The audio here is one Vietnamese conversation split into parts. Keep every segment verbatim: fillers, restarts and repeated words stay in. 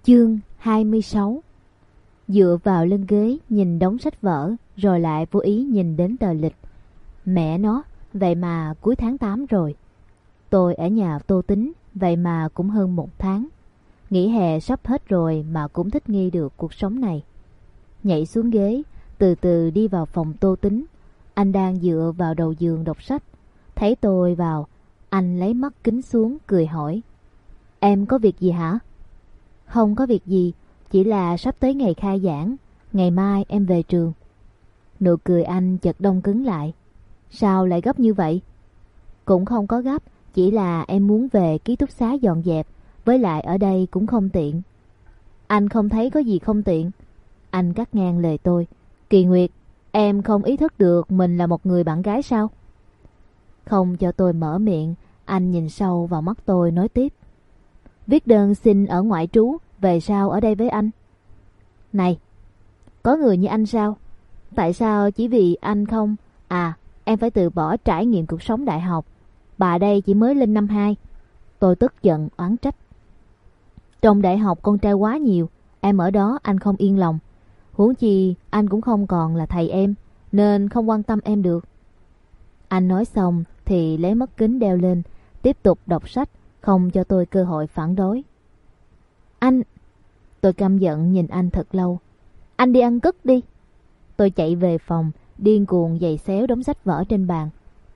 Chương hai mươi sáu. Dựa vào lưng ghế nhìn đống sách vở, rồi lại vô ý nhìn đến tờ lịch. Mẹ nó, vậy mà cuối tháng tám rồi. Tôi ở nhà Tô Tính, vậy mà cũng hơn một tháng. Nghỉ hè sắp hết rồi mà cũng thích nghi được cuộc sống này. Nhảy xuống ghế, từ từ đi vào phòng Tô Tính. Anh đang dựa vào đầu giường đọc sách. Thấy tôi vào, anh lấy mắt kính xuống cười hỏi: "Em có việc gì hả?" "Không có việc gì, chỉ là sắp tới ngày khai giảng, ngày mai em về trường." Nụ cười anh chợt đông cứng lại. "Sao lại gấp như vậy?" "Cũng không có gấp, chỉ là em muốn về ký túc xá dọn dẹp, với lại ở đây cũng không tiện." "Anh không thấy có gì không tiện." Anh cắt ngang lời tôi. "Kỳ Nguyệt, em không ý thức được mình là một người bạn gái sao?" Không cho tôi mở miệng, anh nhìn sâu vào mắt tôi nói tiếp: "Viết đơn xin ở ngoại trú, về sao ở đây với anh?" "Này, có người như anh sao? Tại sao chỉ vì anh không... À, em phải từ bỏ trải nghiệm cuộc sống đại học. Bà đây chỉ mới lên năm hai." Tôi tức giận oán trách. "Trong đại học con trai quá nhiều, em ở đó anh không yên lòng. Huống chi anh cũng không còn là thầy em, nên không quan tâm em được." Anh nói xong thì lấy mắt kính đeo lên, tiếp tục đọc sách, không cho tôi cơ hội phản đối. "Anh..." Tôi căm giận nhìn anh thật lâu. "Anh đi ăn cất đi." Tôi chạy về phòng, điên cuồng giày xéo đống sách vở trên bàn.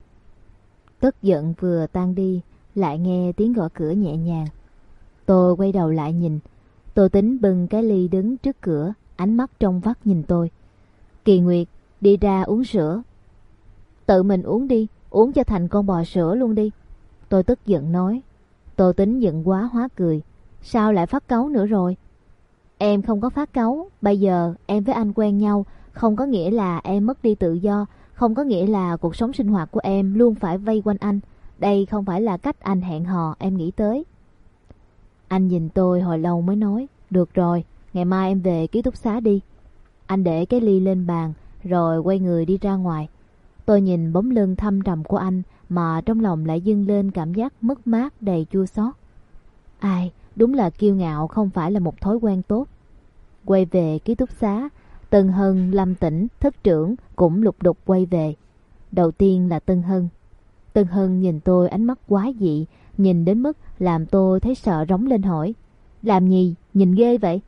Tức giận vừa tan đi, lại nghe tiếng gõ cửa nhẹ nhàng. Tôi quay đầu lại nhìn. Tô Tính bưng cái ly đứng trước cửa, ánh mắt trong vắt nhìn tôi. "Kỳ Nguyệt, đi ra uống sữa." "Tự mình uống đi, uống cho thành con bò sữa luôn đi." Tôi tức giận nói. Tô Tính giận quá hóa cười. "Sao lại phát cáu nữa rồi?" "Em không có phát cáu, bây giờ em với anh quen nhau, không có nghĩa là em mất đi tự do, không có nghĩa là cuộc sống sinh hoạt của em luôn phải vây quanh anh. Đây không phải là cách anh hẹn hò em nghĩ tới." Anh nhìn tôi hồi lâu mới nói: "Được rồi, ngày mai em về ký túc xá đi." Anh để cái ly lên bàn, rồi quay người đi ra ngoài. Tôi nhìn bóng lưng thâm trầm của anh mà trong lòng lại dâng lên cảm giác mất mát đầy chua xót. Ai, đúng là kiêu ngạo không phải là một thói quen tốt. Quay về ký túc xá, Tân Hân, Lâm Tĩnh, Thất trưởng cũng lục đục quay về. Đầu tiên là Tân Hân. Tân Hân nhìn tôi ánh mắt quái dị, nhìn đến mức làm tôi thấy sợ rống lên hỏi: "Làm gì, nhìn ghê vậy?"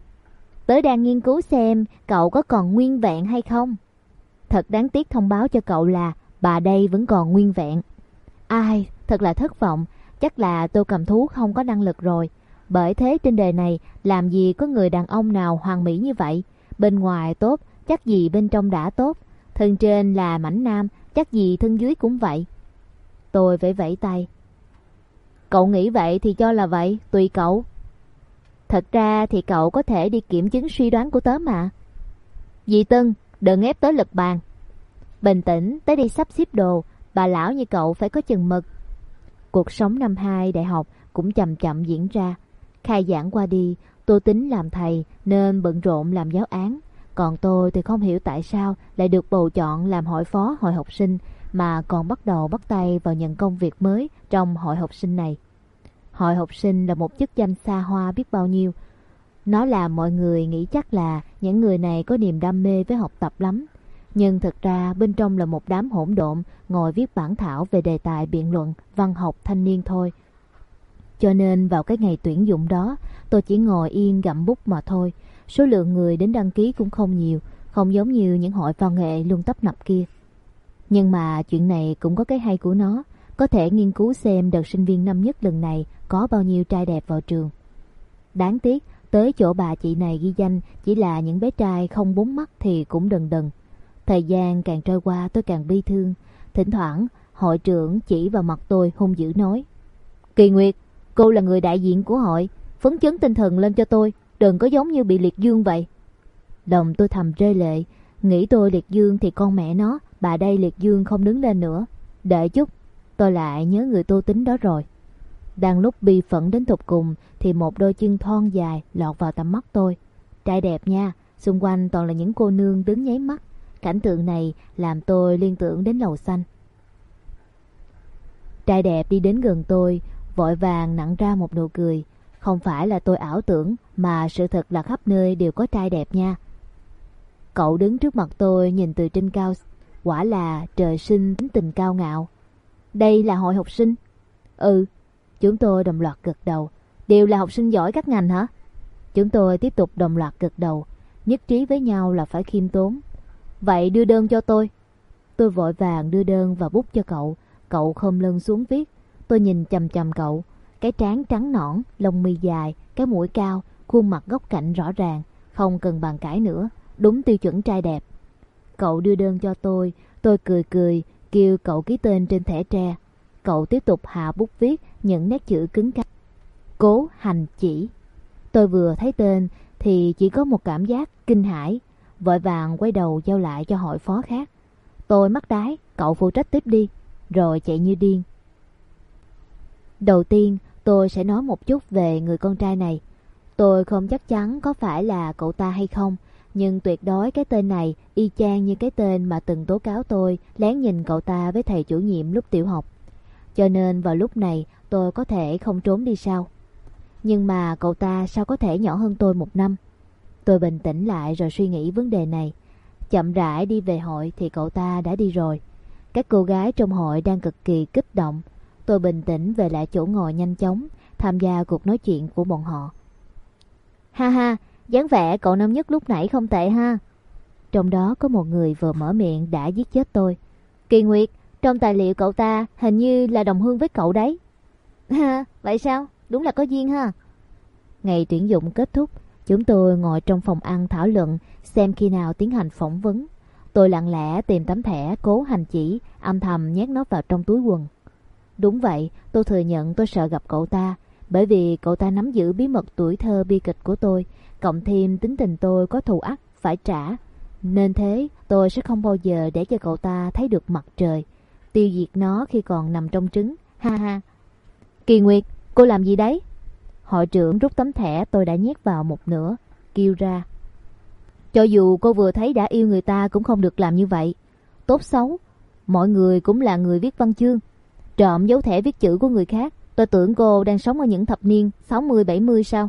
"Tớ đang nghiên cứu xem cậu có còn nguyên vẹn hay không." "Thật đáng tiếc thông báo cho cậu là bà đây vẫn còn nguyên vẹn." "Ai, thật là thất vọng, chắc là tôi cầm thú không có năng lực rồi. Bởi thế trên đời này làm gì có người đàn ông nào hoàn mỹ như vậy. Bên ngoài tốt, chắc gì bên trong đã tốt. Thân trên là mảnh nam, chắc gì thân dưới cũng vậy." Tôi vẫy vẫy tay. "Cậu nghĩ vậy thì cho là vậy, tùy cậu." "Thật ra thì cậu có thể đi kiểm chứng suy đoán của tớ mà." "Dì Tân, đừng ép tớ lật bàn." "Bình tĩnh, tớ đi sắp xếp đồ, bà lão như cậu phải có chừng mực." Cuộc sống năm hai đại học cũng chậm chậm diễn ra. Khai giảng qua đi, Tô Tính làm thầy nên bận rộn làm giáo án. Còn tôi thì không hiểu tại sao lại được bầu chọn làm hội phó hội học sinh, mà còn bắt đầu bắt tay vào nhận công việc mới trong hội học sinh này. Hội học sinh là một chức danh xa hoa biết bao nhiêu. Nó làm mọi người nghĩ chắc là những người này có niềm đam mê với học tập lắm. Nhưng thực ra bên trong là một đám hỗn độn ngồi viết bản thảo về đề tài biện luận văn học thanh niên thôi. Cho nên vào cái ngày tuyển dụng đó, tôi chỉ ngồi yên gặm bút mà thôi. Số lượng người đến đăng ký cũng không nhiều, không giống như những hội văn nghệ luôn tấp nập kia. Nhưng mà chuyện này cũng có cái hay của nó, có thể nghiên cứu xem đợt sinh viên năm nhất lần này có bao nhiêu trai đẹp vào trường. Đáng tiếc, tới chỗ bà chị này ghi danh chỉ là những bé trai không bốn mắt thì cũng đần đần. Thời gian càng trôi qua tôi càng bi thương. Thỉnh thoảng, hội trưởng chỉ vào mặt tôi hung dữ nói: "Kỳ Nguyệt, cô là người đại diện của hội, phấn chấn tinh thần lên cho tôi, đừng có giống như bị liệt dương vậy." Lòng tôi thầm rơi lệ, nghĩ tôi liệt dương thì con mẹ nó, bà đây liệt dương không đứng lên nữa. Đợi chút, tôi lại nhớ người Tô Tính đó rồi. Đang lúc bi phẫn đến tột cùng thì một đôi chân thon dài lọt vào tầm mắt tôi. Trai đẹp nha, xung quanh toàn là những cô nương đứng nháy mắt. Cảnh tượng này làm tôi liên tưởng đến lầu xanh. Trai đẹp đi đến gần tôi, vội vàng nặn ra một nụ cười. Không phải là tôi ảo tưởng, mà sự thật là khắp nơi đều có trai đẹp nha. Cậu đứng trước mặt tôi nhìn từ trên cao, quả là trời sinh tính tình cao ngạo. Đây là hội học sinh? Ừ. Chúng tôi đồng loạt gật đầu. Đều là học sinh giỏi các ngành hả? Chúng tôi tiếp tục đồng loạt gật đầu, nhất trí với nhau là phải khiêm tốn. Vậy đưa đơn cho tôi. Tôi vội vàng đưa đơn và bút cho cậu. Cậu khom lưng xuống viết. Tôi nhìn chằm chằm cậu. Cái trán trắng nõn, lông mi dài, cái mũi cao, khuôn mặt góc cạnh rõ ràng, không cần bàn cãi nữa, đúng tiêu chuẩn trai đẹp. Cậu đưa đơn cho tôi. Tôi cười cười kêu cậu ký tên trên thẻ tre. Cậu tiếp tục hạ bút viết những nét chữ cứng cáp. Cố Hành Chỉ. Tôi vừa thấy tên thì chỉ có một cảm giác kinh hãi, vội vàng quay đầu giao lại cho hội phó khác. Tôi mắc đái, cậu phụ trách tiếp đi, rồi chạy như điên. Đầu tiên tôi sẽ nói một chút về người con trai này. Tôi không chắc chắn có phải là cậu ta hay không, nhưng tuyệt đối cái tên này y chang như cái tên mà từng tố cáo tôi lén nhìn cậu ta với thầy chủ nhiệm lúc tiểu học. Cho nên vào lúc này tôi có thể không trốn đi sao? Nhưng mà cậu ta sao có thể nhỏ hơn tôi một năm? Tôi bình tĩnh lại rồi suy nghĩ vấn đề này. Chậm rãi đi về hội thì cậu ta đã đi rồi. Các cô gái trong hội đang cực kỳ kích động. Tôi bình tĩnh về lại chỗ ngồi nhanh chóng, tham gia cuộc nói chuyện của bọn họ. Ha ha, dáng vẻ cậu năm nhất lúc nãy không tệ ha. Trong đó có một người vừa mở miệng đã giết chết tôi. Kỳ Nguyệt, trong tài liệu cậu ta hình như là đồng hương với cậu đấy. Ha, vậy sao? Đúng là có duyên ha. Ngày tuyển dụng kết thúc, chúng tôi ngồi trong phòng ăn thảo luận xem khi nào tiến hành phỏng vấn. Tôi lặng lẽ tìm tấm thẻ Cố Hành Chỉ, âm thầm nhét nó vào trong túi quần. Đúng vậy, tôi thừa nhận tôi sợ gặp cậu ta, bởi vì cậu ta nắm giữ bí mật tuổi thơ bi kịch của tôi, cộng thêm tính tình tôi có thù ắt phải trả. Nên thế, tôi sẽ không bao giờ để cho cậu ta thấy được mặt trời, tiêu diệt nó khi còn nằm trong trứng. Ha ha. Kỳ Nguyệt, cô làm gì đấy? Hội trưởng rút tấm thẻ tôi đã nhét vào một nửa, kêu ra. Cho dù cô vừa thấy đã yêu người ta cũng không được làm như vậy. Tốt xấu, mọi người cũng là người viết văn chương. Trộm dấu thẻ viết chữ của người khác, tôi tưởng cô đang sống ở những thập niên sáu mươi bảy mươi sao?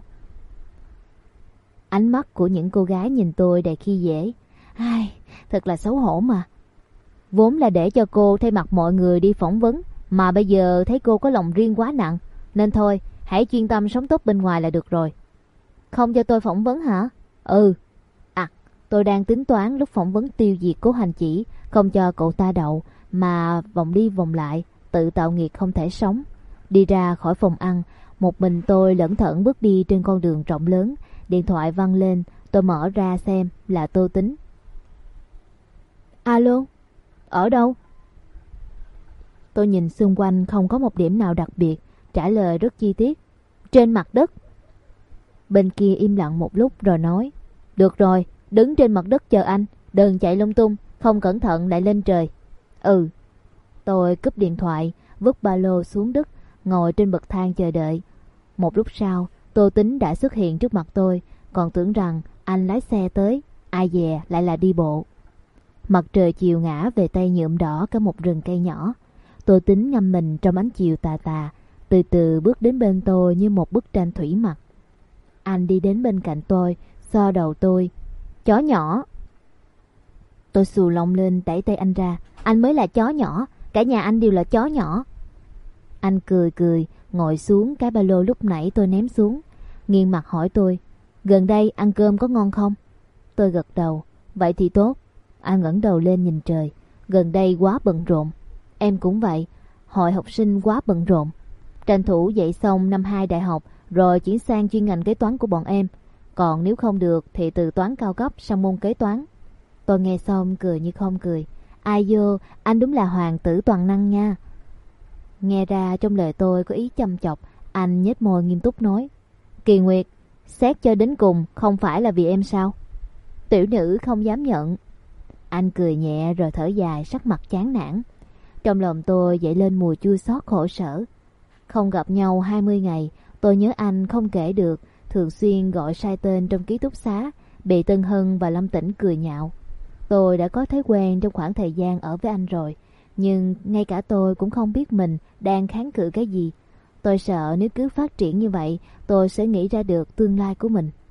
Ánh mắt của những cô gái nhìn tôi đầy khi dễ. Ai, thật là xấu hổ mà. Vốn là để cho cô thay mặt mọi người đi phỏng vấn, mà bây giờ thấy cô có lòng riêng quá nặng. Nên thôi, hãy chuyên tâm sống tốt bên ngoài là được rồi. Không cho tôi phỏng vấn hả? Ừ. À, tôi đang tính toán lúc phỏng vấn tiêu diệt Cố Hành Chỉ, không cho cậu ta đậu, mà vòng đi vòng lại, tự tạo nghiệt không thể sống. Đi ra khỏi phòng ăn, một mình tôi lững thững bước đi trên con đường rộng lớn. Điện thoại vang lên, tôi mở ra xem là Tô Tính. Alo, ở đâu? Tôi nhìn xung quanh không có một điểm nào đặc biệt, trả lời rất chi tiết. Trên mặt đất. Bên kia im lặng một lúc rồi nói. Được rồi, đứng trên mặt đất chờ anh, đừng chạy lung tung, không cẩn thận lại lên trời. Ừ. Tôi cúp điện thoại, vứt ba lô xuống đất, ngồi trên bậc thang chờ đợi. Một lúc sau, Tô Tính đã xuất hiện trước mặt tôi, còn tưởng rằng anh lái xe tới, ai dè lại là đi bộ. Mặt trời chiều ngã về tây nhuộm đỏ cả một rừng cây nhỏ. Tô Tính ngâm mình trong ánh chiều tà tà, từ từ bước đến bên tôi như một bức tranh thủy mặc. Anh đi đến bên cạnh tôi, xoa đầu tôi. Chó nhỏ. Tôi xù lông lên đẩy tay anh ra. Anh mới là chó nhỏ, cả nhà anh đều là chó nhỏ. Anh cười cười, ngồi xuống cái ba lô lúc nãy tôi ném xuống, nghiêng mặt hỏi tôi. Gần đây ăn cơm có ngon không? Tôi gật đầu. Vậy thì tốt. Anh ngẩng đầu lên nhìn trời. Gần đây quá bận rộn. Em cũng vậy. Hội học sinh quá bận rộn. Tranh thủ dạy xong năm hai đại học rồi chuyển sang chuyên ngành kế toán của bọn em. Còn nếu không được thì từ toán cao cấp sang môn kế toán. Tôi nghe xong cười như không cười. Ai vô, anh đúng là hoàng tử toàn năng nha. Nghe ra trong lời tôi có ý châm chọc, anh nhếch môi nghiêm túc nói. Kỳ Nguyệt, xét cho đến cùng không phải là vì em sao? Tiểu nữ không dám nhận. Anh cười nhẹ rồi thở dài, sắc mặt chán nản. Trong lòng tôi dậy lên mùi chua xót khổ sở. Không gặp nhau hai mươi ngày, tôi nhớ anh không kể được, thường xuyên gọi sai tên trong ký túc xá, bị Tân Hân và Lâm Tĩnh cười nhạo. Tôi đã có thói quen trong khoảng thời gian ở với anh rồi, nhưng ngay cả tôi cũng không biết mình đang kháng cự cái gì. Tôi sợ nếu cứ phát triển như vậy, tôi sẽ nghĩ ra được tương lai của mình.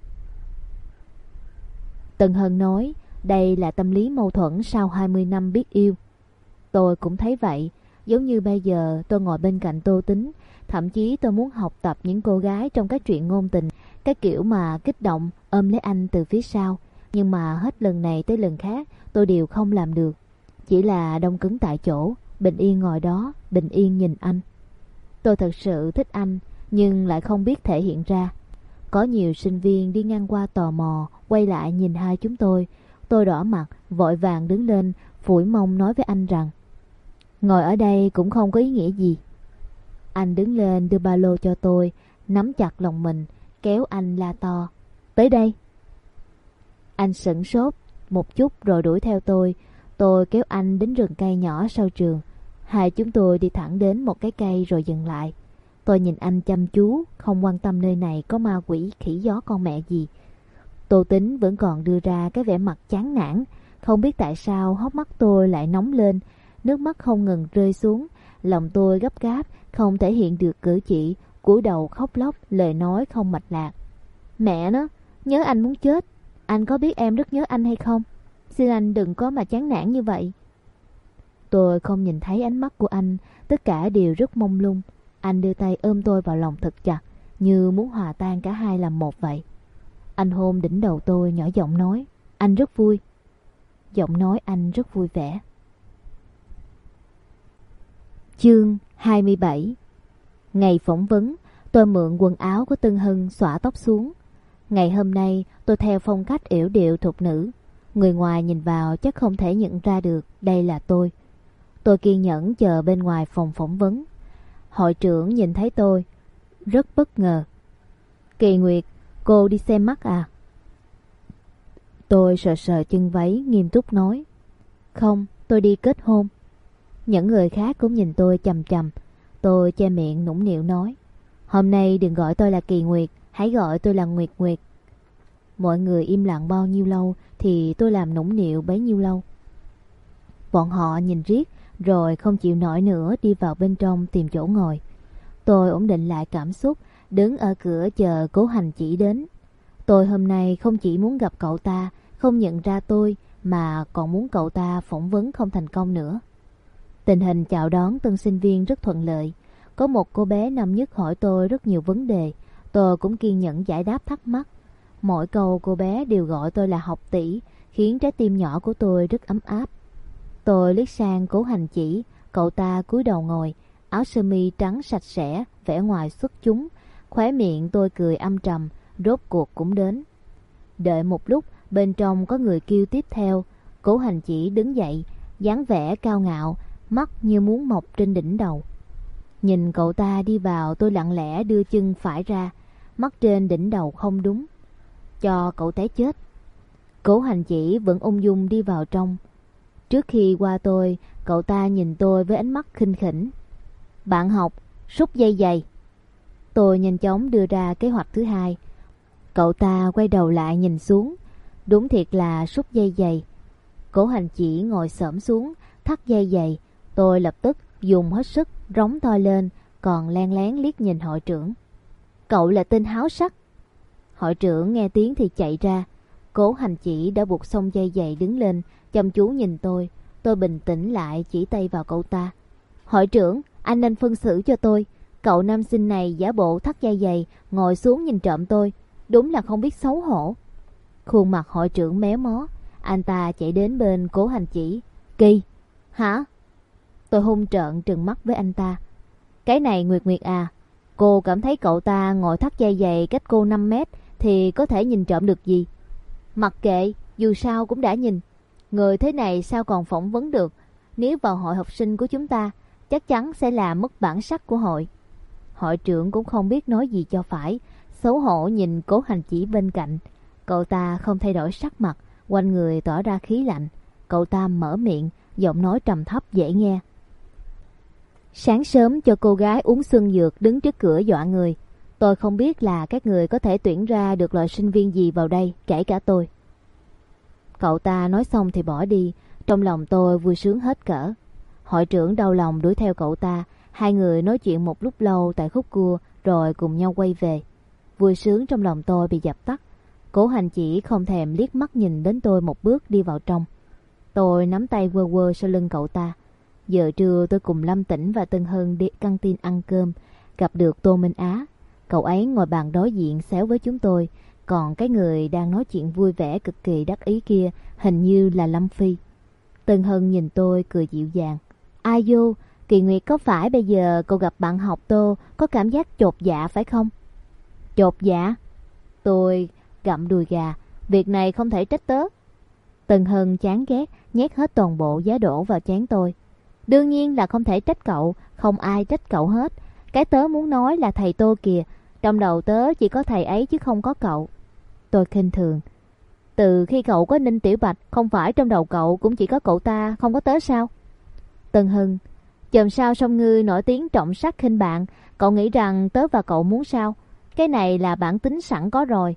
Tân Hân nói đây là tâm lý mâu thuẫn sau hai mươi năm biết yêu. Tôi cũng thấy vậy, giống như bây giờ tôi ngồi bên cạnh Tô Tính, thậm chí tôi muốn học tập những cô gái trong các truyện ngôn tình, cái kiểu mà kích động ôm lấy anh từ phía sau. Nhưng mà hết lần này tới lần khác tôi đều không làm được, chỉ là đông cứng tại chỗ, bình yên ngồi đó, bình yên nhìn anh. Tôi thật sự thích anh, nhưng lại không biết thể hiện ra. Có nhiều sinh viên đi ngang qua tò mò, quay lại nhìn hai chúng tôi. Tôi đỏ mặt, vội vàng đứng lên, phủi mông nói với anh rằng ngồi ở đây cũng không có ý nghĩa gì. Anh đứng lên đưa ba lô cho tôi, nắm chặt lòng mình, kéo anh la to: tới đây. Anh sửng sốt một chút rồi đuổi theo tôi. Tôi kéo anh đến rừng cây nhỏ sau trường. Hai chúng tôi đi thẳng đến một cái cây rồi dừng lại. Tôi nhìn anh chăm chú, không quan tâm nơi này có ma quỷ khỉ gió con mẹ gì. Tô Tính vẫn còn đưa ra cái vẻ mặt chán nản. Không biết tại sao hốc mắt tôi lại nóng lên, nước mắt không ngừng rơi xuống. Lòng tôi gấp gáp, không thể hiện được cử chỉ, cúi đầu khóc lóc, lời nói không mạch lạc. Mẹ nó, nhớ anh muốn chết. Anh có biết em rất nhớ anh hay không? Xin anh đừng có mà chán nản như vậy. Tôi không nhìn thấy ánh mắt của anh, tất cả đều rất mông lung. Anh đưa tay ôm tôi vào lòng thật chặt, như muốn hòa tan cả hai làm một vậy. Anh hôn đỉnh đầu tôi, nhỏ giọng nói: anh rất vui. Giọng nói anh rất vui vẻ. Chương hai mươi bảy. Ngày phỏng vấn, tôi mượn quần áo của Tân Hân xõa tóc xuống. Ngày hôm nay tôi theo phong cách yểu điệu thục nữ, người ngoài nhìn vào chắc không thể nhận ra được đây là tôi. Tôi kiên nhẫn chờ bên ngoài phòng phỏng vấn. Hội trưởng nhìn thấy tôi rất bất ngờ. Kỳ Nguyệt, cô đi xem mắt à? Tôi sờ sờ chân váy, nghiêm túc nói: không, tôi đi kết hôn. Những người khác cũng nhìn tôi chằm chằm. Tôi che miệng nũng nịu nói: hôm nay đừng gọi tôi là Kỳ Nguyệt, hãy gọi tôi là Nguyệt Nguyệt. Mọi người im lặng bao nhiêu lâu thì tôi làm nũng nịu bấy nhiêu lâu. Bọn họ nhìn riết rồi không chịu nổi nữa, đi vào bên trong tìm chỗ ngồi. Tôi ổn định lại cảm xúc, đứng ở cửa chờ Cố Hành Chỉ đến. Tôi hôm nay không chỉ muốn gặp cậu ta, không nhận ra tôi, mà còn muốn cậu ta phỏng vấn không thành công nữa. Tình hình chào đón tân sinh viên rất thuận lợi. Có một cô bé năm nhất hỏi tôi rất nhiều vấn đề, tôi cũng kiên nhẫn giải đáp thắc mắc. Mỗi câu cô bé đều gọi tôi là học tỷ, khiến trái tim nhỏ của tôi rất ấm áp. Tôi liếc sang Cố Hành Chỉ, cậu ta cúi đầu ngồi, áo sơ mi trắng sạch sẽ, vẻ ngoài xuất chúng. Khóe miệng tôi cười âm trầm, rốt cuộc cũng đến. Đợi một lúc, bên trong có người kêu tiếp theo. Cố Hành Chỉ đứng dậy, dáng vẻ cao ngạo, mắt như muốn mọc trên đỉnh đầu. Nhìn cậu ta đi vào, tôi lặng lẽ đưa chân phải ra, mắt trên đỉnh đầu không đúng. Cho cậu té chết. Cố Hành Chỉ vẫn ung dung đi vào trong. Trước khi qua tôi, cậu ta nhìn tôi với ánh mắt khinh khỉnh. Bạn học, xúc dây giày. Tôi nhanh chóng đưa ra kế hoạch thứ hai. Cậu ta quay đầu lại nhìn xuống. Đúng thiệt là xúc dây giày. Cố Hành Chỉ ngồi xổm xuống, thắt dây giày. Tôi lập tức dùng hết sức, rống to lên, còn len lén liếc nhìn hội trưởng. Cậu là tên háo sắc. Hội trưởng nghe tiếng thì chạy ra. Cố Hành Chỉ đã buộc xong dây giày đứng lên, chăm chú nhìn tôi. Tôi bình tĩnh lại, chỉ tay vào cậu ta. Hội trưởng, anh nên phân xử cho tôi. Cậu nam sinh này giả bộ thắt dây giày, ngồi xuống nhìn trộm tôi. Đúng là không biết xấu hổ. Khuôn mặt hội trưởng méo mó. Anh ta chạy đến bên Cố Hành Chỉ. Kỳ, hả? Tôi hung trợn trừng mắt với anh ta. Cái này Nguyệt Nguyệt à, cô cảm thấy cậu ta ngồi thắt dây giày cách cô năm mét thì có thể nhìn trộm được gì? Mặc kệ, dù sao cũng đã nhìn. Người thế này sao còn phỏng vấn được? Nếu vào hội học sinh của chúng ta, chắc chắn sẽ làm mất bản sắc của hội. Hội trưởng cũng không biết nói gì cho phải, xấu hổ nhìn Cố Hành Chỉ bên cạnh. Cậu ta không thay đổi sắc mặt, quanh người tỏ ra khí lạnh. Cậu ta mở miệng, giọng nói trầm thấp dễ nghe. Sáng sớm cho cô gái uống xuân dược đứng trước cửa dọa người. Tôi không biết là các người có thể tuyển ra được loại sinh viên gì vào đây, kể cả tôi. Cậu ta nói xong thì bỏ đi. Trong lòng tôi vui sướng hết cỡ. Hội trưởng đau lòng đuổi theo cậu ta. Hai người nói chuyện một lúc lâu tại khúc cua, rồi cùng nhau quay về. Vui sướng trong lòng tôi bị dập tắt. Cố Hành Chỉ không thèm liếc mắt nhìn đến tôi một bước đi vào trong. Tôi nắm tay quơ quơ sau lưng cậu ta. Giờ trưa tôi cùng Lâm Tĩnh và Tân Hân đi căng tin ăn cơm, gặp được Tô Minh Á. Cậu ấy ngồi bàn đối diện xéo với chúng tôi, còn cái người đang nói chuyện vui vẻ cực kỳ đắc ý kia hình như là Lâm Phi. Tân Hân nhìn tôi cười dịu dàng. Ai vô, Kỳ Nguyệt, có phải bây giờ cậu gặp bạn học Tô có cảm giác chột dạ phải không? Chột dạ? Tôi gặm đùi gà. Việc này không thể trách tớ. Tân Hân chán ghét nhét hết toàn bộ giá đổ vào chén tôi. Đương nhiên là không thể trách cậu, không ai trách cậu hết. Cái tớ muốn nói là thầy Tô kìa, trong đầu tớ chỉ có thầy ấy chứ không có cậu. Tôi khinh thường. Từ khi cậu có Ninh Tiểu Bạch, không phải trong đầu cậu cũng chỉ có cậu ta, không có tớ sao? Tân Hân, chòm sao song ngư nổi tiếng trọng sắc khinh bạn, cậu nghĩ rằng tớ và cậu muốn sao? Cái này là bản tính sẵn có rồi.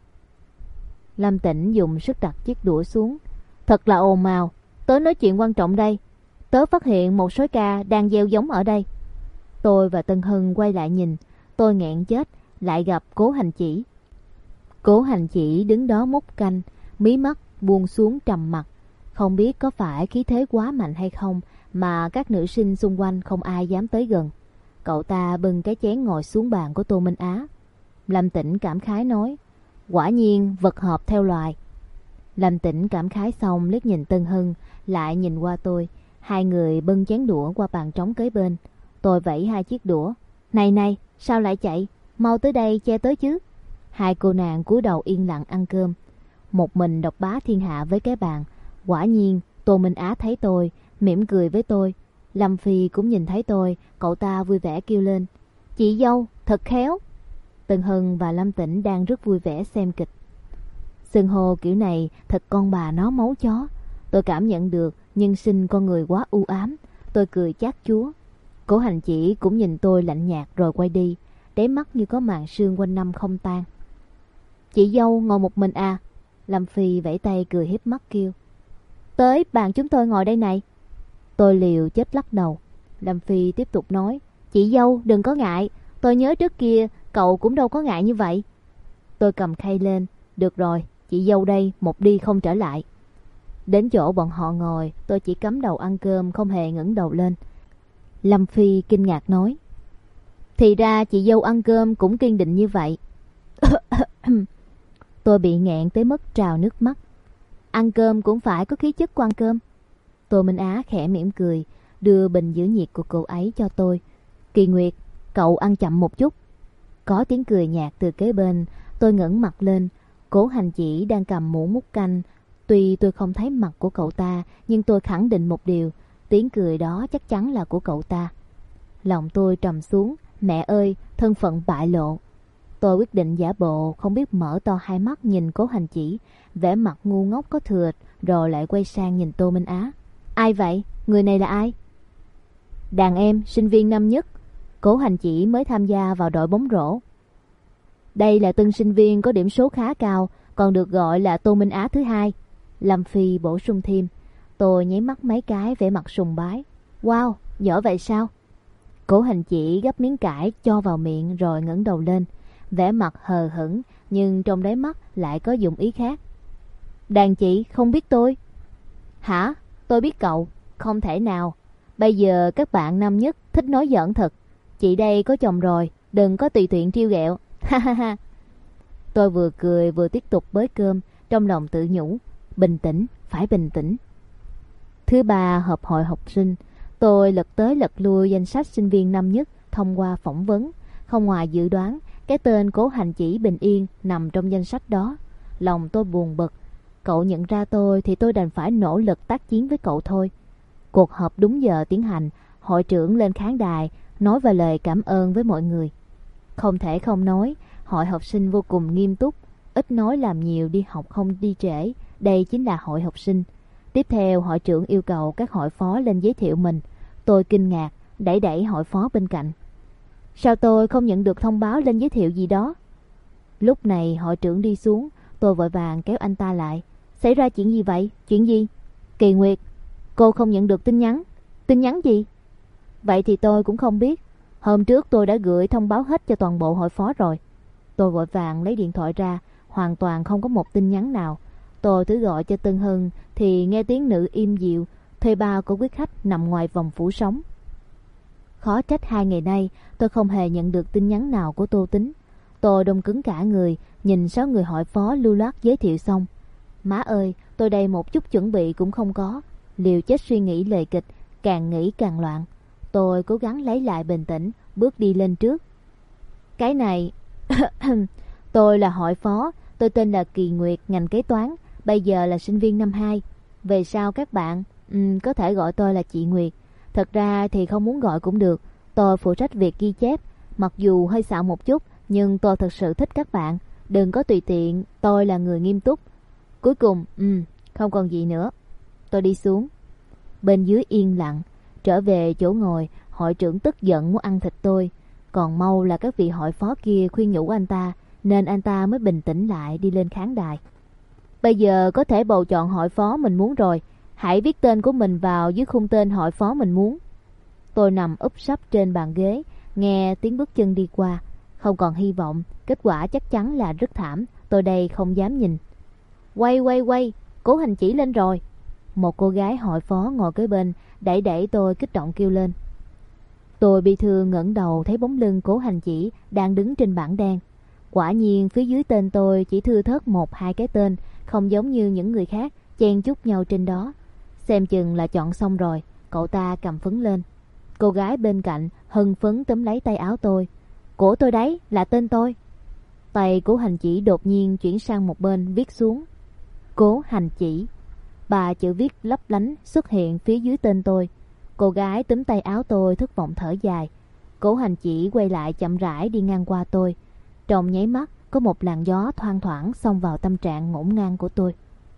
Lâm Tĩnh dùng sức đặt chiếc đũa xuống. Thật là ồn ào, tớ nói chuyện quan trọng đây. Tớ phát hiện một số ca đang gieo giống ở đây. Tôi và Tân Hân quay lại nhìn. Tôi nghẹn chết, lại gặp Cố Hành Chỉ. Cố Hành Chỉ đứng đó múc canh, mí mắt buông xuống trầm mặc. Không biết có phải khí thế quá mạnh hay không mà các nữ sinh xung quanh không ai dám tới gần. Cậu ta bưng cái chén ngồi xuống bàn của Tô Minh Á. Lâm Tĩnh cảm khái nói, quả nhiên vật hợp theo loài. Lâm Tĩnh cảm khái xong liếc nhìn Tân Hân, lại nhìn qua tôi. Hai người bưng chén đũa qua bàn trống kế bên. Tôi vẫy hai chiếc đũa. Này này, sao lại chạy? Mau tới đây che tới chứ. Hai cô nàng cúi đầu yên lặng ăn cơm. Một mình độc bá thiên hạ với cái bàn. Quả nhiên Tô Minh Á thấy tôi, mỉm cười với tôi. Lâm Phi cũng nhìn thấy tôi, cậu ta vui vẻ kêu lên, chị dâu thật khéo. Tân Hân và Lâm Tĩnh đang rất vui vẻ xem kịch. Xưng hô kiểu này thật con bà nó máu chó. Tôi cảm nhận được nhân sinh con người quá u ám. Tôi cười chát chúa. Cố Hành Chỉ cũng nhìn tôi lạnh nhạt rồi quay đi, đáy mắt như có màn sương quanh năm không tan. Chị dâu ngồi một mình à? Lâm Phi vẫy tay cười hiếp mắt kêu, tới bàn chúng tôi ngồi đây này. Tôi liều chết lắc đầu. Lâm Phi tiếp tục nói, chị dâu đừng có ngại, tôi nhớ trước kia cậu cũng đâu có ngại như vậy. Tôi cầm khay lên, được rồi, chị dâu đây một đi không trở lại. Đến chỗ bọn họ ngồi, tôi chỉ cắm đầu ăn cơm, không hề ngẩng đầu lên. Lâm Phi kinh ngạc nói, thì ra chị dâu ăn cơm cũng kiên định như vậy. Tôi bị nghẹn tới mức trào nước mắt. Ăn cơm cũng phải có khí chất của ăn cơm. Tô Minh Á khẽ mỉm cười, đưa bình giữ nhiệt của cô ấy cho tôi. Kỳ Nguyệt, cậu ăn chậm một chút. Có tiếng cười nhạt từ kế bên. Tôi ngẩng mặt lên. Cố Hành Chỉ đang cầm muỗng múc canh. Tuy tôi không thấy mặt của cậu ta, nhưng tôi khẳng định một điều, tiếng cười đó chắc chắn là của cậu ta. Lòng tôi trầm xuống. Mẹ ơi, thân phận bại lộ. Tôi quyết định giả bộ không biết, mở to hai mắt nhìn Cố Hành Chỉ, vẻ mặt ngu ngốc có thừa, rồi lại quay sang nhìn Tô Minh Á. Ai vậy? Người này là ai? Đàn em, sinh viên năm nhất. Cố Hành Chỉ mới tham gia vào đội bóng rổ. Đây là tân sinh viên có điểm số khá cao, còn được gọi là Tô Minh Á thứ hai. Lâm Phi bổ sung thêm. Tôi nháy mắt mấy cái, vẻ mặt sùng bái. Wow, giỏi vậy sao? Cố Hành Chỉ gắp miếng cải cho vào miệng rồi ngẩng đầu lên, vẻ mặt hờ hững nhưng trong đáy mắt lại có dụng ý khác. Đàn chị không biết tôi? Hả? Tôi biết cậu. Không thể nào. Bây giờ các bạn năm nhất thích nói giỡn thật. Chị đây có chồng rồi, đừng có tùy tiện trêu ghẹo. Ha ha ha. Tôi vừa cười vừa tiếp tục bới cơm, trong lòng tự nhủ, bình tĩnh, phải bình tĩnh. Thứ ba họp hội học sinh, tôi lật tới lật lui danh sách sinh viên năm nhất thông qua phỏng vấn. Không ngoài dự đoán, cái tên Cố Hành Chỉ bình yên nằm trong danh sách đó. Lòng tôi buồn bực. Cậu nhận ra tôi thì tôi đành phải nỗ lực tác chiến với cậu thôi. Cuộc họp đúng giờ tiến hành. Hội trưởng lên khán đài nói vài lời cảm ơn với mọi người. Không thể không nói, hội học sinh vô cùng nghiêm túc, ít nói làm nhiều, đi học không đi trễ. Đây chính là hội học sinh. Tiếp theo hội trưởng yêu cầu các hội phó lên giới thiệu mình. Tôi kinh ngạc, đẩy đẩy hội phó bên cạnh. Sao tôi không nhận được thông báo lên giới thiệu gì đó? Lúc này hội trưởng đi xuống, tôi vội vàng kéo anh ta lại. Xảy ra chuyện gì vậy? Chuyện gì? Kỳ Nguyệt, cô không nhận được tin nhắn. Tin nhắn gì? Vậy thì tôi cũng không biết. Hôm trước tôi đã gửi thông báo hết cho toàn bộ hội phó rồi. Tôi vội vàng lấy điện thoại ra, hoàn toàn không có một tin nhắn nào. Tôi thử gọi cho Tân Hưng thì nghe tiếng nữ im dịu, thuê bao của quý khách nằm ngoài vòng phủ sóng. Khó trách hai ngày nay tôi không hề nhận được tin nhắn nào của Tô Tính. Tôi đông cứng cả người, nhìn sáu người hỏi phó lưu loát giới thiệu xong. Má ơi, tôi đây một chút chuẩn bị cũng không có. Liều chết suy nghĩ lời kịch, càng nghĩ càng loạn. Tôi cố gắng lấy lại bình tĩnh, bước đi lên trước. Cái này... Tôi là hỏi phó, tôi tên là Kỳ Nguyệt, ngành kế toán, bây giờ là sinh viên năm hai. Về sau các bạn um, có thể gọi tôi là chị Nguyệt. Thật ra thì không muốn gọi cũng được. Tôi phụ trách việc ghi chép, mặc dù hơi xạo một chút, nhưng tôi thật sự thích các bạn. Đừng có tùy tiện, tôi là người nghiêm túc. Cuối cùng, um, không còn gì nữa. Tôi đi xuống. Bên dưới yên lặng. Trở về chỗ ngồi, hội trưởng tức giận muốn ăn thịt tôi. Còn mau là các vị hội phó kia khuyên nhủ anh ta, nên anh ta mới bình tĩnh lại đi lên khán đài. Bây giờ có thể bầu chọn hội phó mình muốn rồi. Hãy viết tên của mình vào dưới khung tên hội phó mình muốn. Tôi nằm úp sấp trên bàn ghế, nghe tiếng bước chân đi qua. Không còn hy vọng, kết quả chắc chắn là rất thảm. Tôi đây không dám nhìn. Quay quay quay, Cố Hành Chỉ lên rồi. Một cô gái hội phó ngồi kế bên đẩy đẩy tôi, kích động kêu lên. Tôi bị thương ngẩng đầu thấy bóng lưng Cố Hành Chỉ đang đứng trên bảng đen. Quả nhiên phía dưới tên tôi chỉ thưa thớt một hai cái tên, không giống như những người khác chen chúc nhau trên đó. Xem chừng là chọn xong rồi. Cậu ta cầm phấn lên. Cô gái bên cạnh hưng phấn túm lấy tay áo tôi. Của tôi đấy, là tên tôi. Tay Cố Hành Chỉ đột nhiên chuyển sang một bên, viết xuống Cố Hành Chỉ. Ba chữ viết lấp lánh xuất hiện phía dưới tên tôi. Cô gái túm tay áo tôi thất vọng thở dài. Cố Hành Chỉ quay lại chậm rãi đi ngang qua tôi. Trong nháy mắt có một làn gió thoang thoảng xông vào tâm trạng ngổn ngang của tôi.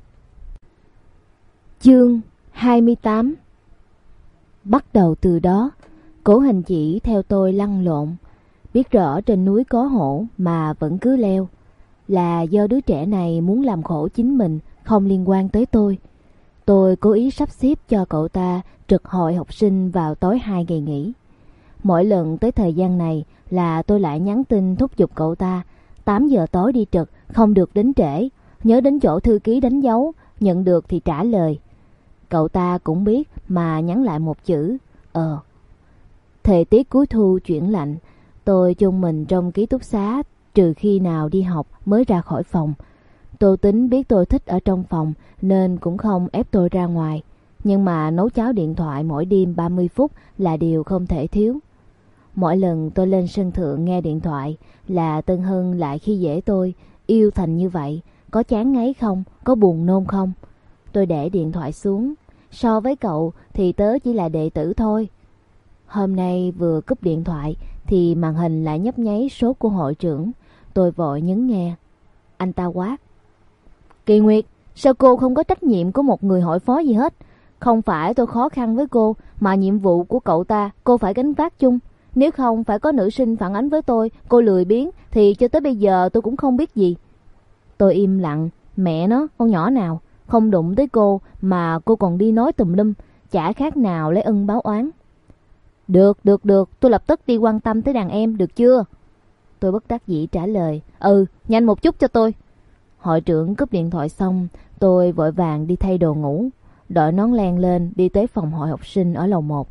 Chương hai mươi tám. Bắt đầu từ đó, Cố Hành Chỉ theo tôi lăn lộn. Biết rõ trên núi có hổ mà vẫn cứ leo. Là do đứa trẻ này muốn làm khổ chính mình, không liên quan tới tôi. Tôi cố ý sắp xếp cho cậu ta trực hội học sinh vào tối hai ngày nghỉ. Mỗi lần tới thời gian này là tôi lại nhắn tin thúc giục cậu ta tám giờ tối đi trực, không được đến trễ, nhớ đến chỗ thư ký đánh dấu, nhận được thì trả lời. Cậu ta cũng biết mà nhắn lại một chữ Ờ. Thời tiết cuối thu chuyển lạnh, tôi chôn mình trong ký túc xá, trừ khi nào đi học mới ra khỏi phòng. Tô Tính biết tôi thích ở trong phòng nên cũng không ép tôi ra ngoài. Nhưng mà nấu cháo điện thoại mỗi đêm ba mươi phút là điều không thể thiếu. Mỗi lần tôi lên sân thượng nghe điện thoại là Tân Hưng lại khi dễ tôi. Yêu thành như vậy, có chán ngấy không, có buồn nôn không? Tôi để điện thoại xuống. So với cậu thì tớ chỉ là đệ tử thôi. Hôm nay vừa cúp điện thoại thì màn hình lại nhấp nháy số của hội trưởng. Tôi vội nhấn nghe. Anh ta quát. Kỳ Nguyệt, sao cô không có trách nhiệm của một người hội phó gì hết? Không phải tôi khó khăn với cô, mà nhiệm vụ của cậu ta cô phải gánh vác chung. Nếu không phải có nữ sinh phản ánh với tôi cô lười biếng thì cho tới bây giờ tôi cũng không biết gì. Tôi im lặng. Mẹ nó, con nhỏ nào không đụng tới cô mà cô còn đi nói tùm lum, chả khác nào lấy ân báo oán. Được, được, được, tôi lập tức đi quan tâm tới đàn em, được chưa? Tôi bất đắc dĩ trả lời. Ừ, nhanh một chút cho tôi. Hội trưởng cúp điện thoại xong, tôi vội vàng đi thay đồ ngủ, đội nón len lên đi tới phòng hội học sinh ở lầu một.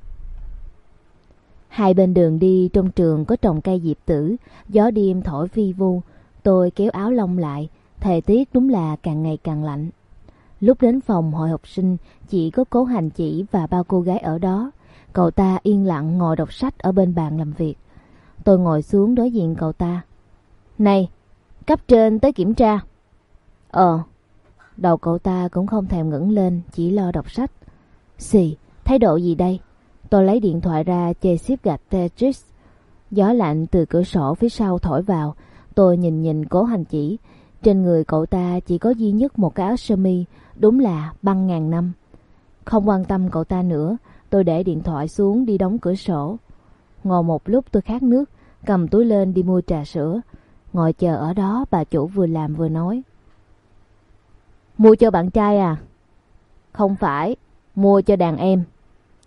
Hai bên đường đi trong trường có trồng cây diệp tử, gió đêm thổi vi vu. Tôi kéo áo lông lại, thời tiết đúng là càng ngày càng lạnh. Lúc đến phòng hội học sinh chỉ có Cố Hành Chỉ và bao cô gái ở đó. Cậu ta yên lặng ngồi đọc sách ở bên bàn làm việc. Tôi ngồi xuống đối diện cậu ta. Này, cấp trên tới kiểm tra. Ờ. Đầu cậu ta cũng không thèm ngẩng lên, chỉ lo đọc sách. Xì, thái độ gì đây? Tôi lấy điện thoại ra chơi xếp gạch Tetris. Gió lạnh từ cửa sổ phía sau thổi vào. Tôi nhìn nhìn Cố Hành Chỉ. Trên người cậu ta chỉ có duy nhất một cái áo sơ mi, đúng là băng ngàn năm. Không quan tâm cậu ta nữa, tôi để điện thoại xuống đi đóng cửa sổ. Ngồi một lúc tôi khát nước, cầm túi lên đi mua trà sữa. Ngồi chờ ở đó, bà chủ vừa làm vừa nói. Mua cho bạn trai à? Không phải, mua cho đàn em.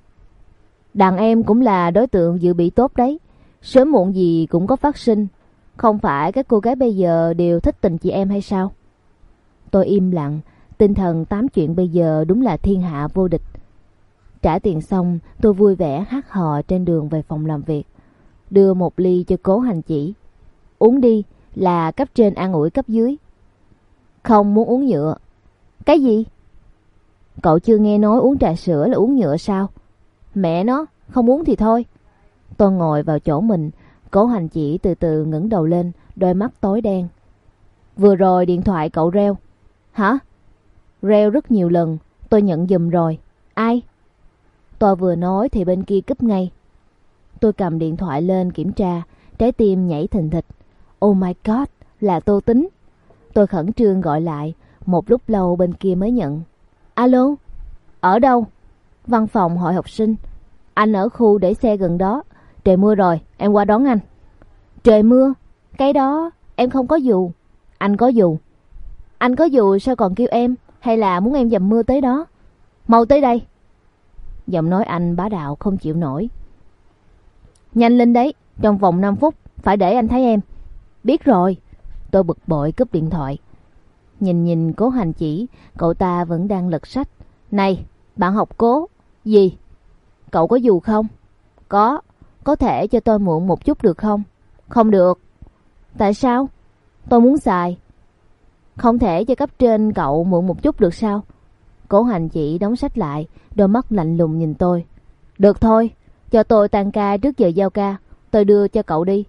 Đàn em cũng là đối tượng dự bị tốt đấy. Sớm muộn gì cũng có phát sinh. Không phải các cô gái bây giờ đều thích tình chị em hay sao? Tôi im lặng, tinh thần tám chuyện bây giờ đúng là thiên hạ vô địch. Trả tiền xong, tôi vui vẻ hát hò trên đường về phòng làm việc. Đưa một ly cho Cố Hành Chỉ. Uống đi, là cấp trên an ủi cấp dưới. Không muốn uống nhựa. Cái gì? Cậu chưa nghe nói uống trà sữa là uống nhựa sao? Mẹ nó, không uống thì thôi. Tôi ngồi vào chỗ mình, Cố Hành Chỉ từ từ ngẩng đầu lên, đôi mắt tối đen. Vừa rồi điện thoại cậu reo. Hả? Reo rất nhiều lần, tôi nhận giùm rồi. Ai? Tôi vừa nói thì bên kia cúp ngay. Tôi cầm điện thoại lên kiểm tra, trái tim nhảy thình thịch. Oh my god, là Tô Tính. Tôi khẩn trương gọi lại, một lúc lâu bên kia mới nhận. Alo? Ở đâu? Văn phòng hội học sinh. Anh ở khu để xe gần đó. Trời mưa rồi, em qua đón anh. Trời mưa? Cái đó em không có dù. Anh có dù. Anh có dù sao còn kêu em? Hay là muốn em dầm mưa tới đó? Mau tới đây. Giọng nói anh bá đạo không chịu nổi. Nhanh lên đấy, trong vòng năm phút, phải để anh thấy em. Biết rồi. Tôi bực bội cúp điện thoại. Nhìn nhìn Cố Hành Chỉ, cậu ta vẫn đang lật sách. Này, bạn học Cố. Gì? Cậu có dù không? Có. Có thể cho tôi mượn một chút được không? Không được. Tại sao? Tôi muốn xài. Không thể cho cấp trên cậu mượn một chút được sao? Cố Hành Chỉ đóng sách lại, đôi mắt lạnh lùng nhìn tôi. Được thôi, cho tôi tan ca trước giờ giao ca. Tôi đưa cho cậu đi.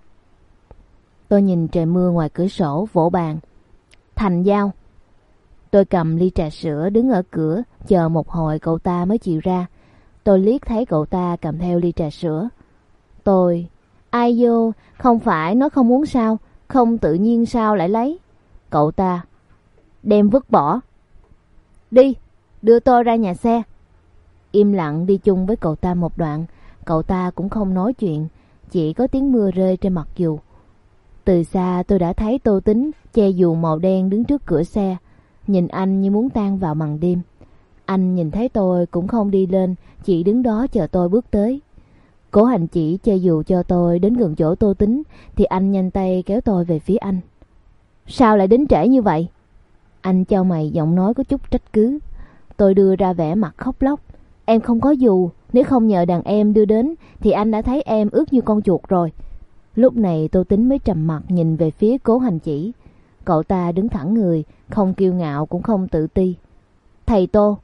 Tôi nhìn trời mưa ngoài cửa sổ, vỗ bàn. Thành giao. Tôi cầm ly trà sữa đứng ở cửa, chờ một hồi cậu ta mới chịu ra. Tôi liếc thấy cậu ta cầm theo ly trà sữa. Tôi... Ai vô, không phải nó không muốn sao, không tự nhiên sao lại lấy. Cậu ta... Đem vứt bỏ. Đi, đưa tôi ra nhà xe. Im lặng đi chung với cậu ta một đoạn, cậu ta cũng không nói chuyện, chỉ có tiếng mưa rơi trên mặt dù. Từ xa tôi đã thấy Tô Tính che dù màu đen đứng trước cửa xe, nhìn anh như muốn tan vào màn đêm. Anh nhìn thấy tôi cũng không đi lên, chỉ đứng đó chờ tôi bước tới. Cố Hành Chỉ che dù cho tôi đến gần chỗ Tô Tính, thì anh nhanh tay kéo tôi về phía anh. Sao lại đến trễ như vậy? Anh chau mày, giọng nói có chút trách cứ. Tôi đưa ra vẻ mặt khóc lóc. Em không có dù, nếu không nhờ đàn em đưa đến thì anh đã thấy em ướt như con chuột rồi. Lúc này Tô Tính mới trầm mặt nhìn về phía Cố Hành Chỉ. Cậu ta đứng thẳng người, không kiêu ngạo cũng không tự ti. Thầy Tô.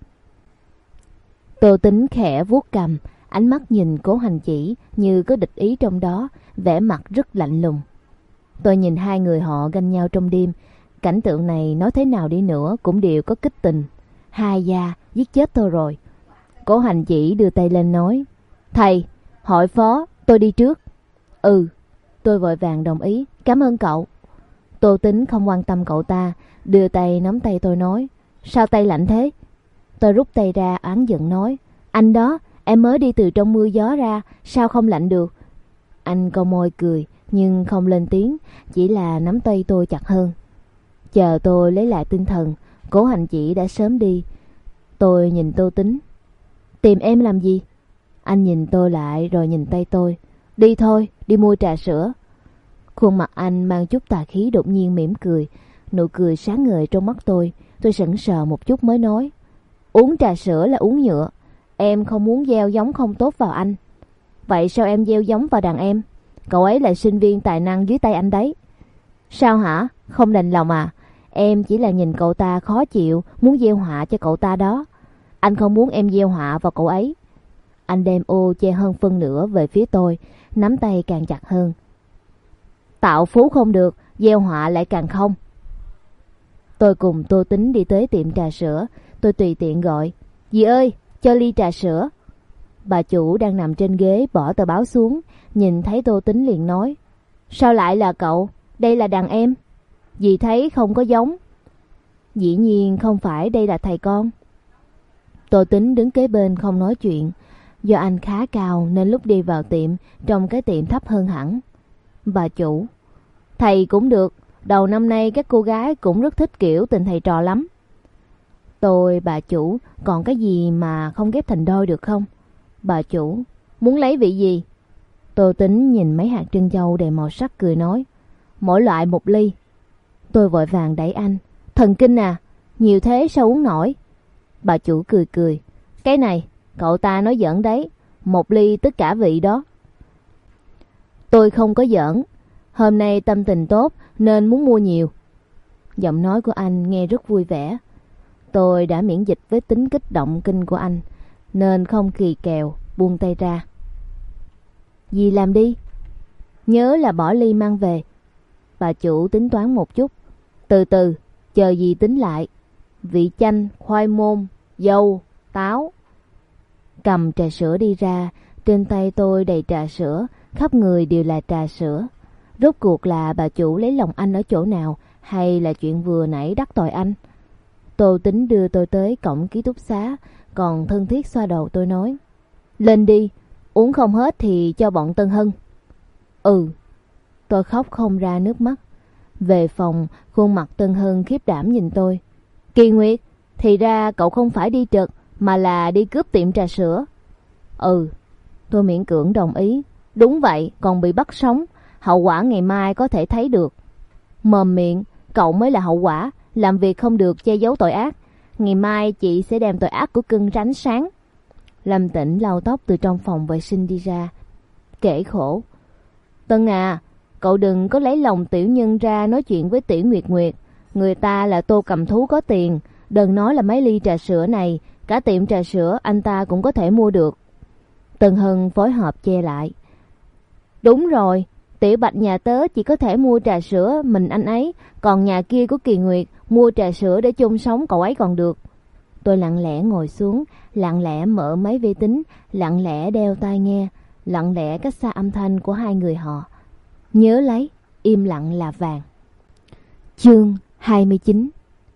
Tô Tính khẽ vuốt cằm, ánh mắt nhìn Cố Hành Chỉ như có địch ý trong đó, vẻ mặt rất lạnh lùng. Tôi nhìn hai người họ ganh nhau trong đêm. Cảnh tượng này nói thế nào đi nữa cũng đều có kích tình. Hai da, giết chết tôi rồi. Cố Hành Chỉ đưa tay lên nói. Thầy, hội phó, tôi đi trước. Ừ. Tôi vội vàng đồng ý. Cảm ơn cậu. Tô Tính không quan tâm cậu ta, đưa tay nắm tay tôi nói. Sao tay lạnh thế? Tôi rút tay ra oán giận nói. Anh đó, em mới đi từ trong mưa gió ra, sao không lạnh được? Anh cau môi cười, nhưng không lên tiếng, chỉ là nắm tay tôi chặt hơn. Chờ tôi lấy lại tinh thần, Cố Hành Chỉ đã sớm đi. Tôi nhìn Tô Tính. Tìm em làm gì? Anh nhìn tôi lại rồi nhìn tay tôi. Đi thôi, đi mua trà sữa. Khuôn mặt anh mang chút tà khí đột nhiên mỉm cười. Nụ cười sáng ngời trong mắt tôi. Tôi sững sờ một chút mới nói. Uống trà sữa là uống nhựa. Em không muốn gieo giống không tốt vào anh. Vậy sao em gieo giống vào đàn em? Cậu ấy là sinh viên tài năng dưới tay anh đấy. Sao hả? Không đành lòng à? Em chỉ là nhìn cậu ta khó chịu, muốn gieo họa cho cậu ta đó. Anh không muốn em gieo họa vào cậu ấy. Anh đem ô che hơn phân nửa về phía tôi, nắm tay càng chặt hơn. Tạo phú không được, gieo họa lại càng không. Tôi cùng Tô Tính đi tới tiệm trà sữa. Tôi tùy tiện gọi. Dì ơi, cho ly trà sữa. Bà chủ đang nằm trên ghế bỏ tờ báo xuống, nhìn thấy Tô Tính liền nói. Sao lại là cậu? Đây là đàn em. Dì thấy không có giống. Dĩ nhiên không phải, đây là thầy con. Tô Tính đứng kế bên không nói chuyện. Do anh khá cao nên lúc đi vào tiệm, trong cái tiệm thấp hơn hẳn. Bà chủ. Thầy cũng được. Đầu năm nay các cô gái cũng rất thích kiểu tình thầy trò lắm. Tôi, bà chủ, còn cái gì mà không ghép thành đôi được không? Bà chủ. Muốn lấy vị gì? Tô Tính nhìn mấy hạt trân châu đầy màu sắc cười nói. mỗi loại một ly. Tôi vội vàng đẩy anh. Thần kinh à, nhiều thế sao uống nổi? Bà chủ cười cười. Cái này, cậu ta nói giỡn đấy, một ly tất cả vị đó. Tôi không có giỡn, hôm nay tâm tình tốt nên muốn mua nhiều. Giọng nói của anh nghe rất vui vẻ. Tôi đã miễn dịch với tính kích động kinh của anh, nên không kỳ kèo, buông tay ra. Dì làm đi, nhớ là bỏ ly mang về. Bà chủ tính toán một chút. Từ từ, chờ dì tính lại. Vị chanh, khoai môn, dâu, táo. Cầm trà sữa đi ra, trên tay tôi đầy trà sữa, khắp người đều là trà sữa. Rốt cuộc là bà chủ lấy lòng anh ở chỗ nào, hay là chuyện vừa nãy đắc tội anh? Tô tính đưa tôi tới cổng ký túc xá, còn thân thiết xoa đầu tôi nói. Lên đi, uống không hết thì cho bọn Tân Hân. Ừ. Tôi khóc không ra nước mắt. Về phòng, khuôn mặt Tân Hân khiếp đảm nhìn tôi. Kỳ Nguyệt, thì ra cậu không phải đi trực, mà là đi cướp tiệm trà sữa. Ừ. Tôi miễn cưỡng đồng ý. Đúng vậy, còn bị bắt sống. Hậu quả ngày mai có thể thấy được. Mồm miệng, cậu mới là hậu quả. Làm việc không được che giấu tội ác. Ngày mai chị sẽ đem tội ác của cưng ra ánh sáng. Lâm Tĩnh lau tóc từ trong phòng vệ sinh đi ra, kể khổ. Tân à, cậu đừng có lấy lòng tiểu nhân ra nói chuyện với tiểu Nguyệt Nguyệt. Người ta là Tô cầm thú có tiền. Đừng nói là mấy ly trà sữa này, cả tiệm trà sữa anh ta cũng có thể mua được. Tân Hân phối hợp che lại. Đúng rồi, tiểu Bạch nhà tớ chỉ có thể mua trà sữa mình anh ấy, còn nhà kia của Kỳ Nguyệt mua trà sữa để chung sống cậu ấy còn được. Tôi lặng lẽ ngồi xuống, lặng lẽ mở máy vi tính, lặng lẽ đeo tai nghe, lặng lẽ cách xa âm thanh của hai người họ. Nhớ lấy, im lặng là vàng. Chương hai mươi chín.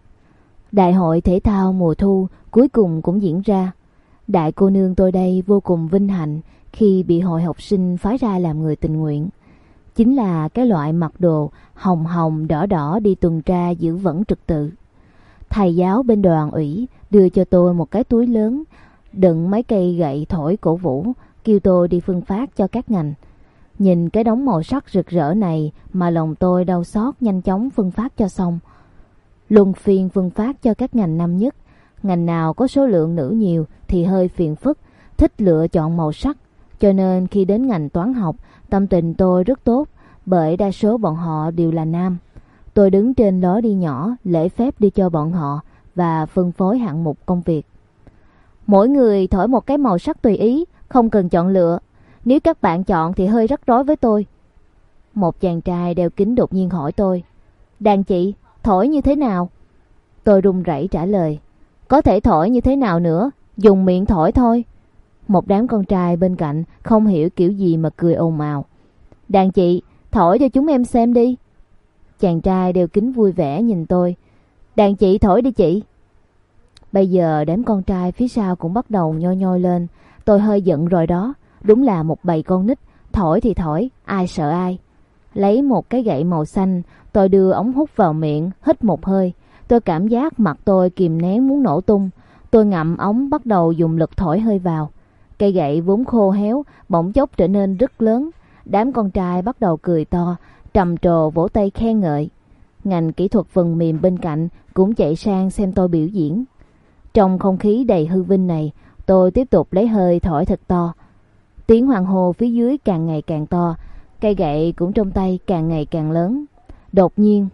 Đại hội thể thao mùa thu cuối cùng cũng diễn ra. Đại cô nương tôi đây vô cùng vinh hạnh khi bị hội học sinh phái ra làm người tình nguyện. Chính là cái loại mặc đồ hồng hồng đỏ đỏ đi tuần tra giữ vững trật tự. Thầy giáo bên đoàn ủy đưa cho tôi một cái túi lớn, đựng mấy cây gậy thổi cổ vũ, kêu tôi đi phân phát cho các ngành. Nhìn cái đống màu sắc rực rỡ này mà lòng tôi đau xót, nhanh chóng phân phát cho xong. Luân phiên phân phát cho các ngành năm nhất. Ngành nào có số lượng nữ nhiều thì hơi phiền phức, thích lựa chọn màu sắc. Cho nên khi đến ngành toán học, tâm tình tôi rất tốt, bởi đa số bọn họ đều là nam. Tôi đứng trên lối đi nhỏ, lễ phép đi cho bọn họ và phân phối hạng mục công việc. Mỗi người thổi một cái màu sắc tùy ý, không cần chọn lựa. Nếu các bạn chọn thì hơi rắc rối với tôi. Một chàng trai đeo kính đột nhiên hỏi tôi. Đàn chị, thổi như thế nào? Tôi run rẩy trả lời. Có thể thổi như thế nào nữa, dùng miệng thổi thôi. Một đám con trai bên cạnh không hiểu kiểu gì mà cười ồn ào. Đàn chị, thổi cho chúng em xem đi. Chàng trai đeo kính vui vẻ nhìn tôi. Đàn chị thổi đi chị. Bây giờ đám con trai phía sau cũng bắt đầu nhoi nhoi lên. Tôi hơi giận rồi đó. Đúng là một bầy con nít. Thổi thì thổi, ai sợ ai. Lấy một cái gậy màu xanh, tôi đưa ống hút vào miệng, hít một hơi. Tôi cảm giác mặt tôi kìm nén muốn nổ tung. Tôi ngậm ống bắt đầu dùng lực thổi hơi vào. Cây gậy vốn khô héo, bỗng chốc trở nên rất lớn. Đám con trai bắt đầu cười to, trầm trồ vỗ tay khen ngợi. Ngành kỹ thuật phần mềm bên cạnh cũng chạy sang xem tôi biểu diễn. Trong không khí đầy hư vinh này, tôi tiếp tục lấy hơi thổi thật to. Tiếng hoan hô phía dưới càng ngày càng to, cây gậy cũng trong tay càng ngày càng lớn. Đột nhiên,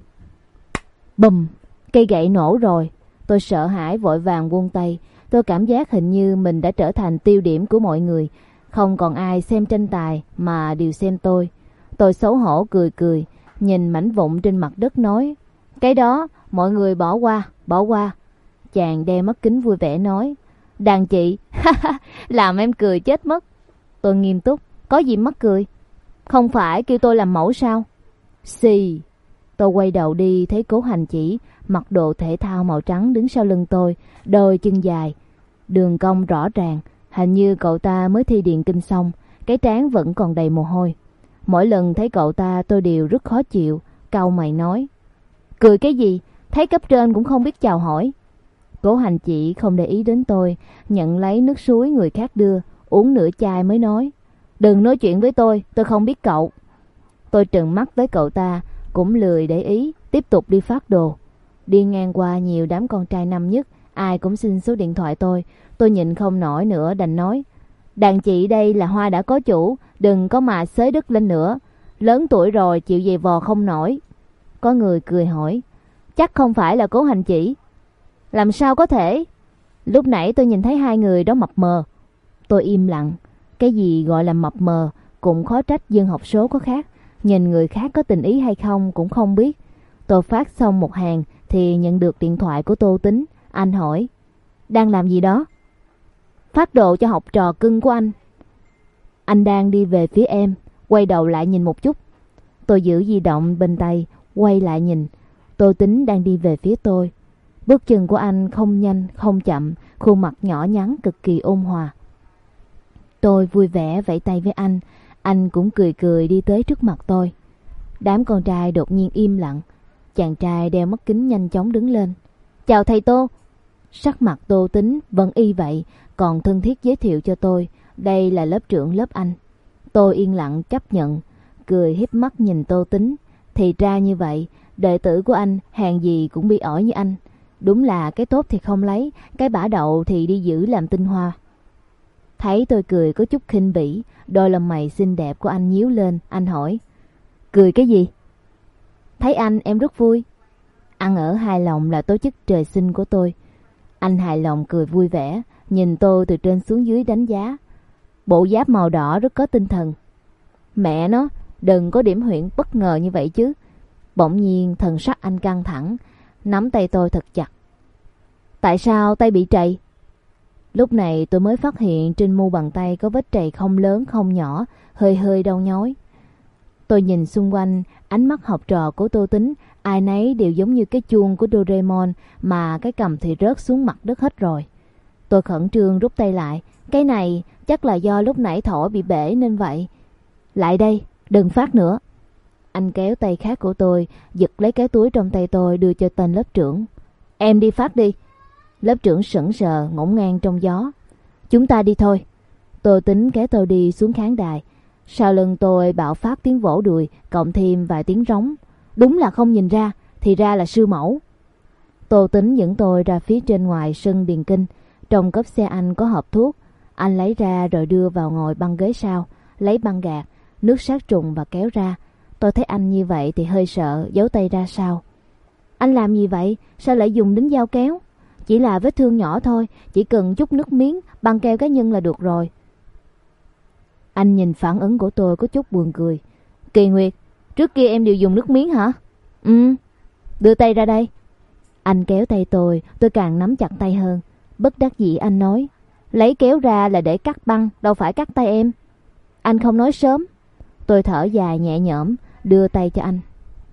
bùm, cây gậy nổ rồi. Tôi sợ hãi vội vàng buông tay. Tôi cảm giác hình như mình đã trở thành tiêu điểm của mọi người. Không còn ai xem tranh tài mà đều xem tôi. Tôi xấu hổ cười cười, nhìn mảnh vụn trên mặt đất nói. Cái đó, mọi người bỏ qua, bỏ qua. Chàng đeo mắt kính vui vẻ nói. Đàn chị, làm em cười chết mất. Tôi nghiêm túc, có gì mắc cười? Không phải kêu tôi làm mẫu sao? Xì. Tôi quay đầu đi thấy Cố Hành Chỉ mặc đồ thể thao màu trắng đứng sau lưng tôi, đôi chân dài, đường cong rõ ràng, hình như cậu ta mới thi điền kinh xong, cái trán vẫn còn đầy mồ hôi. Mỗi lần thấy cậu ta tôi đều rất khó chịu, cau mày nói. Cười cái gì, thấy cấp trên cũng không biết chào hỏi. Cố Hành Chỉ không để ý đến tôi, nhận lấy nước suối người khác đưa, uống nửa chai mới nói. Đừng nói chuyện với tôi, tôi không biết cậu. Tôi trừng mắt với cậu ta, cũng lười để ý, tiếp tục đi phát đồ. Đi ngang qua nhiều đám con trai năm nhất, ai cũng xin số điện thoại tôi. Tôi nhịn không nổi nữa đành nói: "Đàn chị đây là hoa đã có chủ, đừng có mà xới đất lên nữa. Lớn tuổi rồi chịu giày vò không nổi." Có người cười hỏi: "Chắc không phải là Cố Hành Chỉ?" "Làm sao có thể? Lúc nãy tôi nhìn thấy hai người đó mập mờ." Tôi im lặng. Cái gì gọi là mập mờ cũng khó trách dân học số có khác. Nhìn người khác có tình ý hay không cũng không biết. Tôi phát xong một hàng thì nhận được điện thoại của Tô Tính. Anh hỏi: "Đang làm gì đó?" "Phát đồ cho học trò cưng của anh." Anh đang đi về phía em, quay đầu lại nhìn một chút. Tôi giữ di động bên tay, quay lại nhìn. Tô Tính đang đi về phía tôi. Bước chân của anh không nhanh không chậm, khuôn mặt nhỏ nhắn cực kỳ ôn hòa. Tôi vui vẻ vẫy tay với anh, anh cũng cười cười đi tới trước mặt tôi. Đám con trai đột nhiên im lặng. Chàng trai đeo mắt kính nhanh chóng đứng lên: "Chào thầy Tô." Sắc mặt Tô Tính vẫn y vậy, còn thân thiết giới thiệu cho tôi đây là lớp trưởng lớp anh. Tôi yên lặng chấp nhận, cười híp mắt nhìn Tô Tính. Thì ra như vậy, đệ tử của anh hèn gì cũng bị ỏi như anh. Đúng là cái tốt thì không lấy, cái bả đậu thì đi giữ làm tinh hoa. Thấy tôi cười có chút khinh bỉ, đôi lông mày xinh đẹp của anh nhíu lên. Anh hỏi: "Cười cái gì?" "Thấy anh em rất vui." Ăn ở hài lòng là tố chất trời sinh của tôi. Anh hài lòng cười vui vẻ, nhìn tôi từ trên xuống dưới đánh giá. Bộ giáp màu đỏ rất có tinh thần. Mẹ nó, đừng có điểm huyễn bất ngờ như vậy chứ. Bỗng nhiên thần sắc anh căng thẳng, nắm tay tôi thật chặt. "Tại sao tay bị trầy?" Lúc này tôi mới phát hiện trên mu bàn tay có vết trầy không lớn không nhỏ, hơi hơi đau nhói. Tôi nhìn xung quanh, ánh mắt học trò của Tô Tính ai nấy đều giống như cái chuông của Doraemon, mà cái cầm thì rớt xuống mặt đất hết rồi. Tôi khẩn trương rút tay lại. Cái này chắc là do lúc nãy thổi bị bể nên vậy. "Lại đây, đừng phát nữa." Anh kéo tay khác của tôi, giật lấy cái túi trong tay tôi đưa cho tên lớp trưởng. "Em đi phát đi." Lớp trưởng sững sờ ngổn ngang trong gió. "Chúng ta đi thôi." Tô Tính kéo tôi đi xuống khán đài. Sau lưng tôi bạo phát tiếng vỗ đùi, cộng thêm vài tiếng rống. Đúng là không nhìn ra, thì ra là sư mẫu. Tô Tính dẫn tôi ra phía trên ngoài sân điền kinh. Trong cốp xe anh có hộp thuốc. Anh lấy ra rồi đưa vào ngồi băng ghế sau, lấy băng gạc, nước sát trùng và kéo ra. Tôi thấy anh như vậy thì hơi sợ, giấu tay ra sau. "Anh làm gì vậy? Sao lại dùng đến dao kéo?" "Chỉ là vết thương nhỏ thôi, chỉ cần chút nước miếng, băng keo cá nhân là được rồi." Anh nhìn phản ứng của tôi có chút buồn cười. "Kỳ Nguyệt, trước kia em đều dùng nước miếng hả?" "Ừ." "Đưa tay ra đây." Anh kéo tay tôi, tôi càng nắm chặt tay hơn. Bất đắc dĩ anh nói: "Lấy kéo ra là để cắt băng, đâu phải cắt tay em." "Anh không nói sớm." Tôi thở dài nhẹ nhõm, đưa tay cho anh.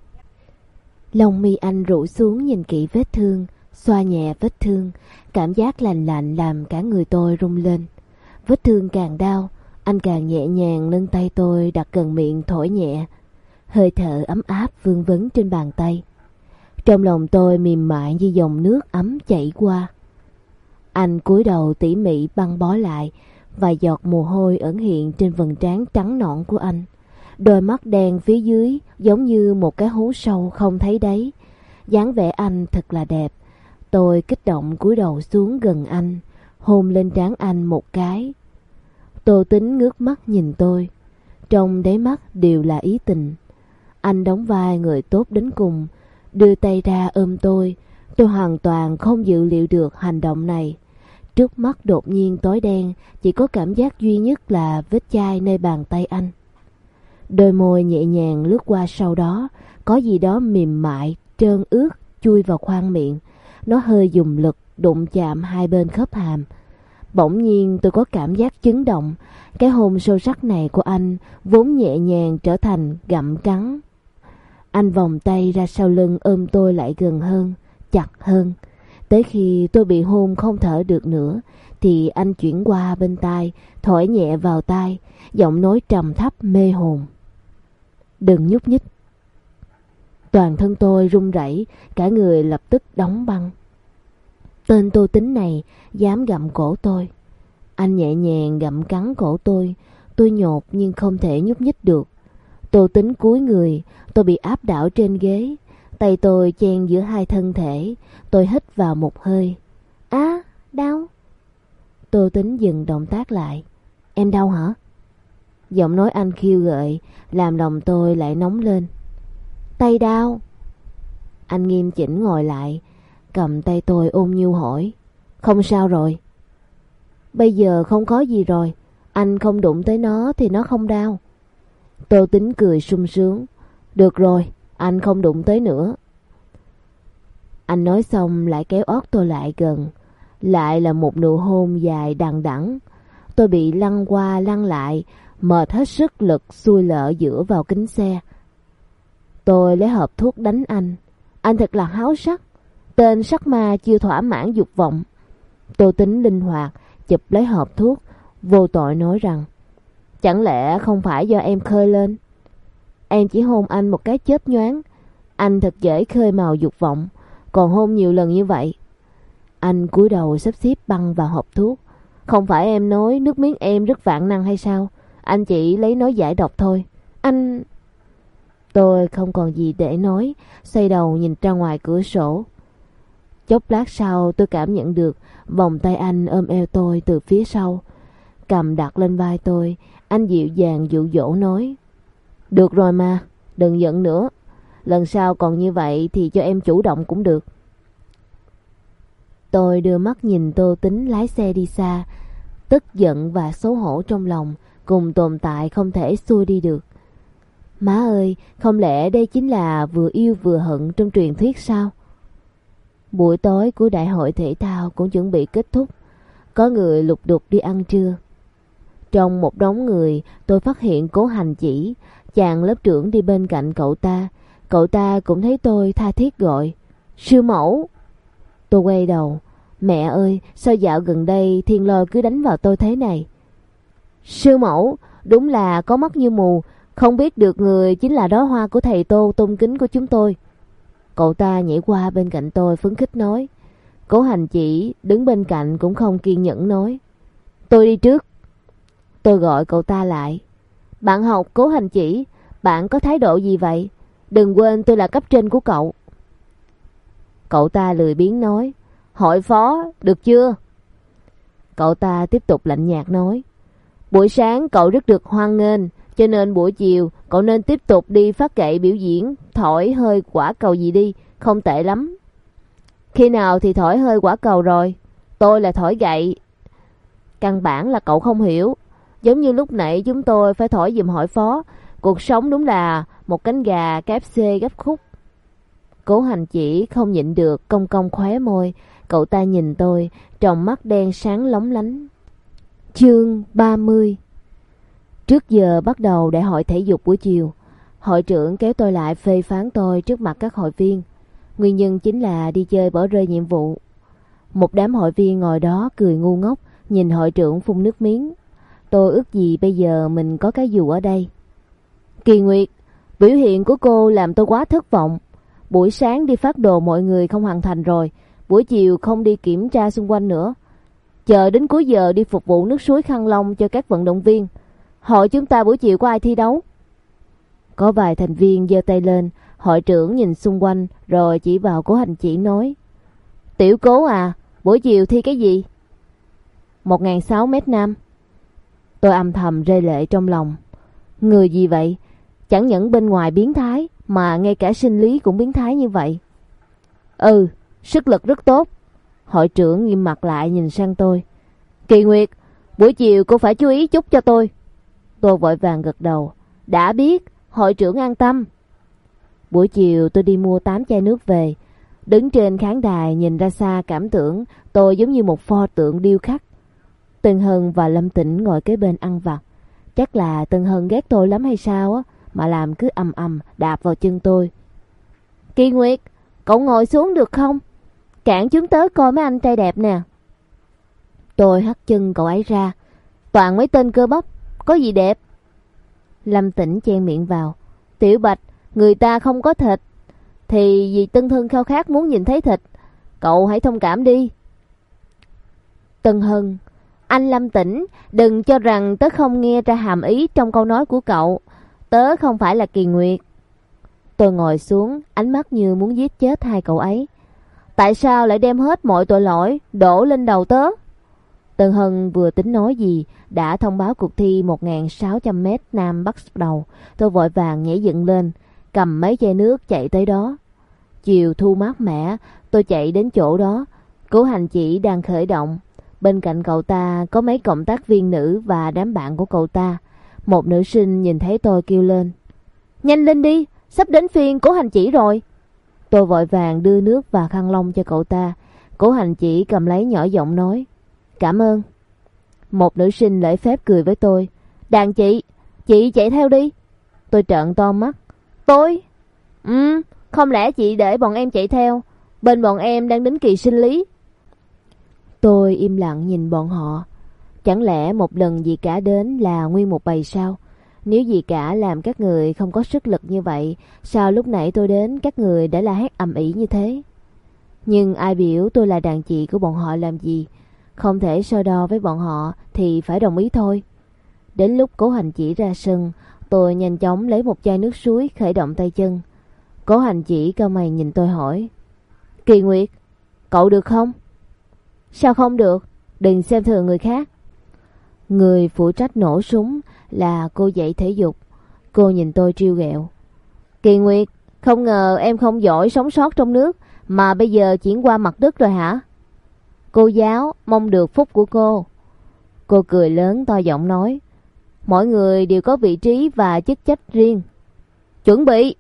Lông mi anh rũ xuống nhìn kỹ vết thương, xoa nhẹ vết thương, cảm giác lành lạnh làm cả người tôi rung lên. Vết thương càng đau, anh càng nhẹ nhàng nâng tay tôi đặt gần miệng thổi nhẹ. Hơi thở ấm áp vương vấn trên bàn tay. Trong lòng tôi mềm mại như dòng nước ấm chảy qua. Anh cúi đầu tỉ mỉ băng bó lại, vài giọt mồ hôi ẩn hiện trên vầng trán trắng nõn của anh. Đôi mắt đen phía dưới giống như một cái hố sâu không thấy đáy. Dáng vẻ anh thật là đẹp. Tôi kích động cúi đầu xuống gần anh, hôn lên trán anh một cái. Tô Tính ngước mắt nhìn tôi, trong đáy mắt đều là ý tình. Anh đóng vai người tốt đến cùng, đưa tay ra ôm tôi. Tôi hoàn toàn không dự liệu được hành động này. Trước mắt đột nhiên tối đen, chỉ có cảm giác duy nhất là vết chai nơi bàn tay anh. Đôi môi nhẹ nhàng lướt qua, sau đó có gì đó mềm mại, trơn ướt chui vào khoang miệng. Nó hơi dùng lực đụng chạm hai bên khớp hàm. Bỗng nhiên tôi có cảm giác chấn động. Cái hôn sâu sắc này của anh vốn nhẹ nhàng trở thành gặm cắn. Anh vòng tay ra sau lưng ôm tôi lại gần hơn, chặt hơn. Tới khi tôi bị hôn không thở được nữa thì anh chuyển qua bên tai, thổi nhẹ vào tai, giọng nói trầm thấp mê hồn: "Đừng nhúc nhích." Toàn thân tôi run rẩy, cả người lập tức đóng băng. Tên Tô Tính này dám gặm cổ tôi. Anh nhẹ nhàng gặm cắn cổ tôi. Tôi nhột nhưng không thể nhúc nhích được. Tô Tính cúi người, tôi bị áp đảo trên ghế. Tay tôi chen giữa hai thân thể. Tôi hít vào một hơi. Á, đau. Tô Tính dừng động tác lại. Em đau hả? Giọng nói anh khiêu gợi làm lòng tôi lại nóng lên. Tay đau. Anh nghiêm chỉnh ngồi lại, cầm tay tôi ôn nhu hỏi. Không sao rồi? Bây giờ không có gì rồi. Anh không đụng tới nó thì nó không đau. Tô Tính cười sung sướng. Được rồi, anh không đụng tới nữa. Anh nói xong lại kéo ót tôi lại gần. Lại là một nụ hôn dài đằng đẵng. Tôi bị lăn qua lăn lại, mệt hết sức lực xuôi lỡ dựa vào kính xe. Tôi lấy hộp thuốc đánh anh. Anh thật là háo sắc. Tên sắc ma chưa thỏa mãn dục vọng. Tô Tính linh hoạt chụp lấy hộp thuốc, vô tội nói rằng chẳng lẽ không phải do em khơi lên? Em chỉ hôn anh một cái chớp nhoáng, anh thật dễ khơi mào dục vọng, còn hôn nhiều lần như vậy. Anh cúi đầu sắp xếp băng vào hộp thuốc. Không phải em nói nước miếng em rất vạn năng hay sao? Anh chỉ lấy nó giải độc thôi. Anh... Tôi không còn gì để nói, xoay đầu nhìn ra ngoài cửa sổ. Chốc lát sau tôi cảm nhận được vòng tay anh ôm eo tôi từ phía sau. Cầm đặt lên vai tôi, anh dịu dàng dụ dỗ nói. Được rồi mà, đừng giận nữa. Lần sau còn như vậy thì cho em chủ động cũng được. Tôi đưa mắt nhìn Tô Tính lái xe đi xa. Tức giận và xấu hổ trong lòng cùng tồn tại không thể xuôi đi được. Má ơi, không lẽ đây chính là vừa yêu vừa hận trong truyền thuyết sao? Buổi tối của đại hội thể thao cũng chuẩn bị kết thúc. Có người lục đục đi ăn trưa. Trong một đống người, tôi phát hiện Cố Hành Chỉ, chàng lớp trưởng đi bên cạnh cậu ta. Cậu ta cũng thấy tôi tha thiết gọi. Sư mẫu! Tôi quay đầu. Mẹ ơi, sao dạo gần đây Thiên Lôi cứ đánh vào tôi thế này? Sư mẫu, đúng là có mắt như mù, không biết được người chính là đóa hoa của thầy Tô tôn kính của chúng tôi. Cậu ta nhảy qua bên cạnh tôi phấn khích nói. Cố Hành Chỉ đứng bên cạnh cũng không kiên nhẫn nói. Tôi đi trước. Tôi gọi cậu ta lại. Bạn học Cố Hành Chỉ, bạn có thái độ gì vậy? Đừng quên tôi là cấp trên của cậu. Cậu ta lười biếng nói. Hội phó, được chưa? Cậu ta tiếp tục lạnh nhạt nói. Buổi sáng cậu rất được hoan nghênh, cho nên buổi chiều cậu nên tiếp tục đi phát gậy biểu diễn, thổi hơi quả cầu gì đi, không tệ lắm. Khi nào thì thổi hơi quả cầu rồi? Tôi là thổi gậy. Căn bản là cậu không hiểu. Giống như lúc nãy chúng tôi phải thổi giùm hội phó. Cuộc sống đúng là một cánh gà ca ép xê gấp khúc. Cố Hành Chỉ không nhịn được cong cong khóe môi. Cậu ta nhìn tôi, tròng mắt đen sáng lóng lánh. Chương ba mươi. Trước giờ bắt đầu đại hội thể dục buổi chiều, hội trưởng kéo tôi lại phê phán tôi trước mặt các hội viên. Nguyên nhân chính là đi chơi bỏ rơi nhiệm vụ. Một đám hội viên ngồi đó cười ngu ngốc, nhìn hội trưởng phun nước miếng. Tôi ước gì bây giờ mình có cái dù ở đây. Kỳ Nguyệt, biểu hiện của cô làm tôi quá thất vọng. Buổi sáng đi phát đồ mọi người không hoàn thành rồi, buổi chiều không đi kiểm tra xung quanh nữa. Chờ đến cuối giờ đi phục vụ nước suối Khăn Long cho các vận động viên. Hội chúng ta buổi chiều có ai thi đấu? Có vài thành viên giơ tay lên. Hội trưởng nhìn xung quanh rồi chỉ vào Cố Hành Chỉ nói. Tiểu Cố à, buổi chiều thi cái gì? Một nghìn sáu mét nam. Tôi âm thầm rơi lệ trong lòng. Người gì vậy? Chẳng những bên ngoài biến thái, mà ngay cả sinh lý cũng biến thái như vậy. Ừ, sức lực rất tốt. Hội trưởng nghiêm mặt lại nhìn sang tôi. Kỳ Nguyệt, buổi chiều cô phải chú ý chút cho tôi. Tôi vội vàng gật đầu. Đã biết, hội trưởng an tâm. Buổi chiều tôi đi mua tám chai nước về. Đứng trên khán đài nhìn ra xa cảm tưởng tôi giống như một pho tượng điêu khắc. Tân Hân và Lâm Tĩnh ngồi kế bên ăn vặt. Chắc là Tân Hân ghét tôi lắm hay sao á, mà làm cứ ầm ầm đạp vào chân tôi. Kỳ Nguyệt, cậu ngồi xuống được không? Cản chúng tớ coi mấy anh trai đẹp nè. Tôi hất chân cậu ấy ra. Toàn mấy tên cơ bắp, có gì đẹp? Lâm Tĩnh chen miệng vào. Tiểu Bạch, người ta không có thịt, thì vì Tân Hân khao khát muốn nhìn thấy thịt. Cậu hãy thông cảm đi. Tân Hân, anh Lâm Tĩnh, đừng cho rằng tớ không nghe ra hàm ý trong câu nói của cậu. Tớ tớ không phải là Kỳ Nguyệt. Tôi ngồi xuống, ánh mắt như muốn giết chết hai cậu ấy. Tại sao lại đem hết mọi tội lỗi đổ lên đầu tớ? Tân Hân vừa tính nói gì đã thông báo cuộc thi một nghìn sáu trăm mét nam bắt đầu. Tôi vội vàng nhảy dựng lên, cầm mấy chai nước chạy tới đó. Chiều thu mát mẻ, tôi chạy đến chỗ đó. Cố Hành Chỉ đang khởi động. Bên cạnh cậu ta có mấy cộng tác viên nữ và đám bạn của cậu ta. Một nữ sinh nhìn thấy tôi kêu lên: Nhanh lên đi, sắp đến phiên Cố Hành Chỉ rồi. Tôi vội vàng đưa nước và khăn lông cho cậu ta. Cố Hành Chỉ cầm lấy nhỏ giọng nói: Cảm ơn. Một nữ sinh lễ phép cười với tôi: Đàn chị, chị chạy theo đi. Tôi trợn to mắt: Tôi? Ừ, không lẽ chị để bọn em chạy theo? Bên bọn em đang đến kỳ sinh lý. Tôi im lặng nhìn bọn họ. Chẳng lẽ một lần dì cả đến là nguyên một bầy sao? Nếu dì cả làm các người không có sức lực như vậy, sao lúc nãy tôi đến các người đã la hét ầm ĩ như thế? Nhưng ai biểu tôi là đàn chị của bọn họ làm gì? Không thể so đo với bọn họ thì phải đồng ý thôi. Đến lúc Cố Hành Chỉ ra sân, tôi nhanh chóng lấy một chai nước suối khởi động tay chân. Cố Hành Chỉ cau mày nhìn tôi hỏi: Kỳ Nguyệt, cậu được không? Sao không được? Đừng xem thường người khác. Người phụ trách nổ súng là cô dạy thể dục. Cô nhìn tôi trêu ghẹo: Kỳ Nguyệt, không ngờ em không giỏi sống sót trong nước mà bây giờ chuyển qua mặt đất rồi hả? Cô giáo mong được phúc của cô. Cô cười lớn to giọng nói: Mỗi người đều có vị trí và chức trách riêng. Chuẩn bị.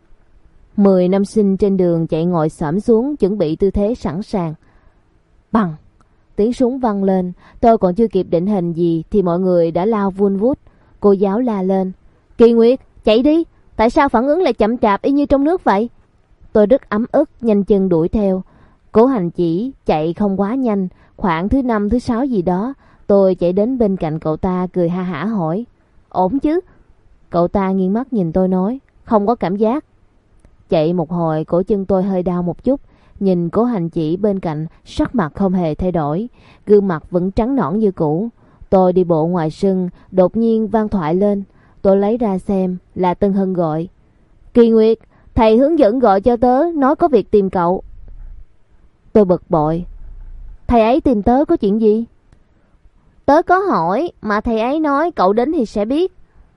Mười nam sinh trên đường chạy ngồi xổm xuống chuẩn bị tư thế sẵn sàng. Bằng, tiếng súng vang lên. Tôi còn chưa kịp định hình gì thì mọi người đã lao vun vút. Cô giáo la lên: Kỳ Nguyệt, chạy đi. Tại sao phản ứng lại chậm chạp y như trong nước vậy? Tôi rất ấm ức, nhanh chân đuổi theo. Cố Hành Chỉ chạy không quá nhanh, khoảng thứ năm thứ sáu gì đó. Tôi chạy đến bên cạnh cậu ta cười ha hả hỏi: Ổn chứ? Cậu ta nghiêng mắt nhìn tôi nói: Không có cảm giác. Chạy một hồi cổ chân tôi hơi đau một chút. Nhìn Cố Hành Chỉ bên cạnh, sắc mặt không hề thay đổi, gương mặt vẫn trắng nõn như cũ. Tôi đi bộ ngoài sân, đột nhiên vang thoại lên. Tôi lấy ra xem, là Tân Hân gọi: Kỳ Nguyệt, thầy hướng dẫn gọi cho tớ, nói có việc tìm cậu. Tôi bực bội: Thầy ấy tìm tớ có chuyện gì? Tớ có hỏi, mà thầy ấy nói cậu đến thì sẽ biết.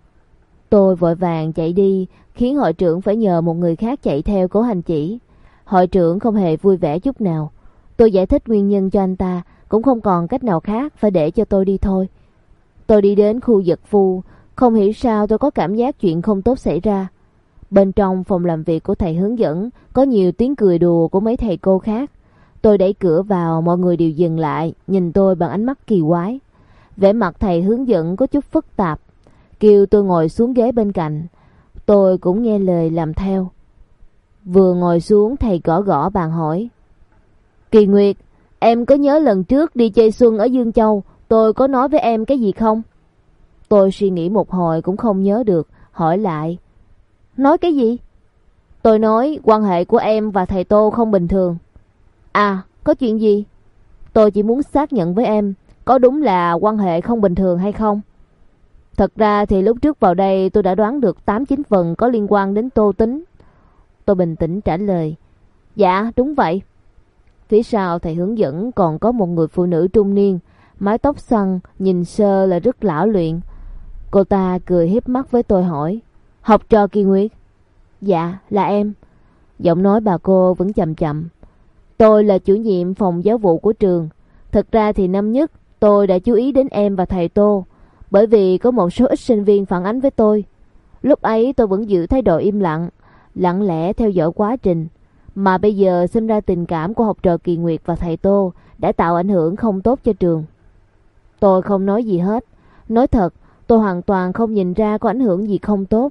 Tôi vội vàng chạy đi, khiến hội trưởng phải nhờ một người khác chạy theo Cố Hành Chỉ. Hội trưởng không hề vui vẻ chút nào. Tôi giải thích nguyên nhân cho anh ta, cũng không còn cách nào khác, phải để cho tôi đi thôi. Tôi đi đến khu dật phu, không hiểu sao tôi có cảm giác chuyện không tốt xảy ra. Bên trong phòng làm việc của thầy hướng dẫn có nhiều tiếng cười đùa của mấy thầy cô khác. Tôi đẩy cửa vào, mọi người đều dừng lại, nhìn tôi bằng ánh mắt kỳ quái. Vẻ mặt thầy hướng dẫn có chút phức tạp, kêu tôi ngồi xuống ghế bên cạnh. Tôi cũng nghe lời làm theo. Vừa ngồi xuống, thầy gõ gõ bàn hỏi: Kỳ Nguyệt, em có nhớ lần trước đi chơi xuân ở Dương Châu, tôi có nói với em cái gì không? Tôi suy nghĩ một hồi cũng không nhớ được, hỏi lại: Nói cái gì? Tôi nói quan hệ của em và thầy Tô không bình thường. À, có chuyện gì? Tôi chỉ muốn xác nhận với em, có đúng là quan hệ không bình thường hay không? Thật ra thì lúc trước vào đây tôi đã đoán được tám chín phần có liên quan đến Tô Tính. Tôi bình tĩnh trả lời: Dạ, đúng vậy. Phía sau thầy hướng dẫn còn có một người phụ nữ trung niên, mái tóc xoăn, nhìn sơ là rất lão luyện. Cô ta cười hiếp mắt với tôi hỏi: Học trò Kỳ Nguyệt? Dạ, là em. Giọng nói bà cô vẫn chậm chậm: Tôi là chủ nhiệm phòng giáo vụ của trường. Thực ra thì năm nhất tôi đã chú ý đến em và thầy Tô, bởi vì có một số ít sinh viên phản ánh với tôi. Lúc ấy tôi vẫn giữ thái độ im lặng, lặng lẽ theo dõi quá trình. Mà bây giờ sinh ra tình cảm của học trò Kỳ Nguyệt và thầy Tô đã tạo ảnh hưởng không tốt cho trường. Tôi không nói gì hết. Nói thật, tôi hoàn toàn không nhìn ra có ảnh hưởng gì không tốt.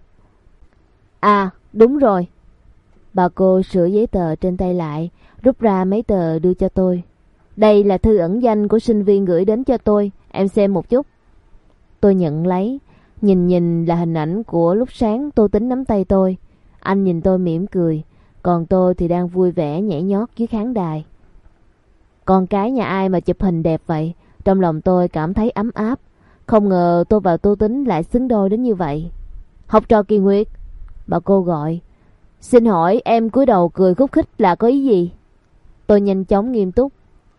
À, đúng rồi. Bà cô sửa giấy tờ trên tay lại, rút ra mấy tờ đưa cho tôi. Đây là thư ẩn danh của sinh viên gửi đến cho tôi, em xem một chút. Tôi nhận lấy, nhìn nhìn là hình ảnh của lúc sáng Tô Tính nắm tay tôi. Anh nhìn tôi mỉm cười, còn tôi thì đang vui vẻ nhảy nhót dưới khán đài. Con cái nhà ai mà chụp hình đẹp vậy? Trong lòng tôi cảm thấy ấm áp. Không ngờ tôi và Tô Tính lại xứng đôi đến như vậy. Học trò Kỳ Nguyệt, bà cô gọi. Xin hỏi em cúi đầu cười khúc khích là có ý gì? Tôi nhanh chóng nghiêm túc.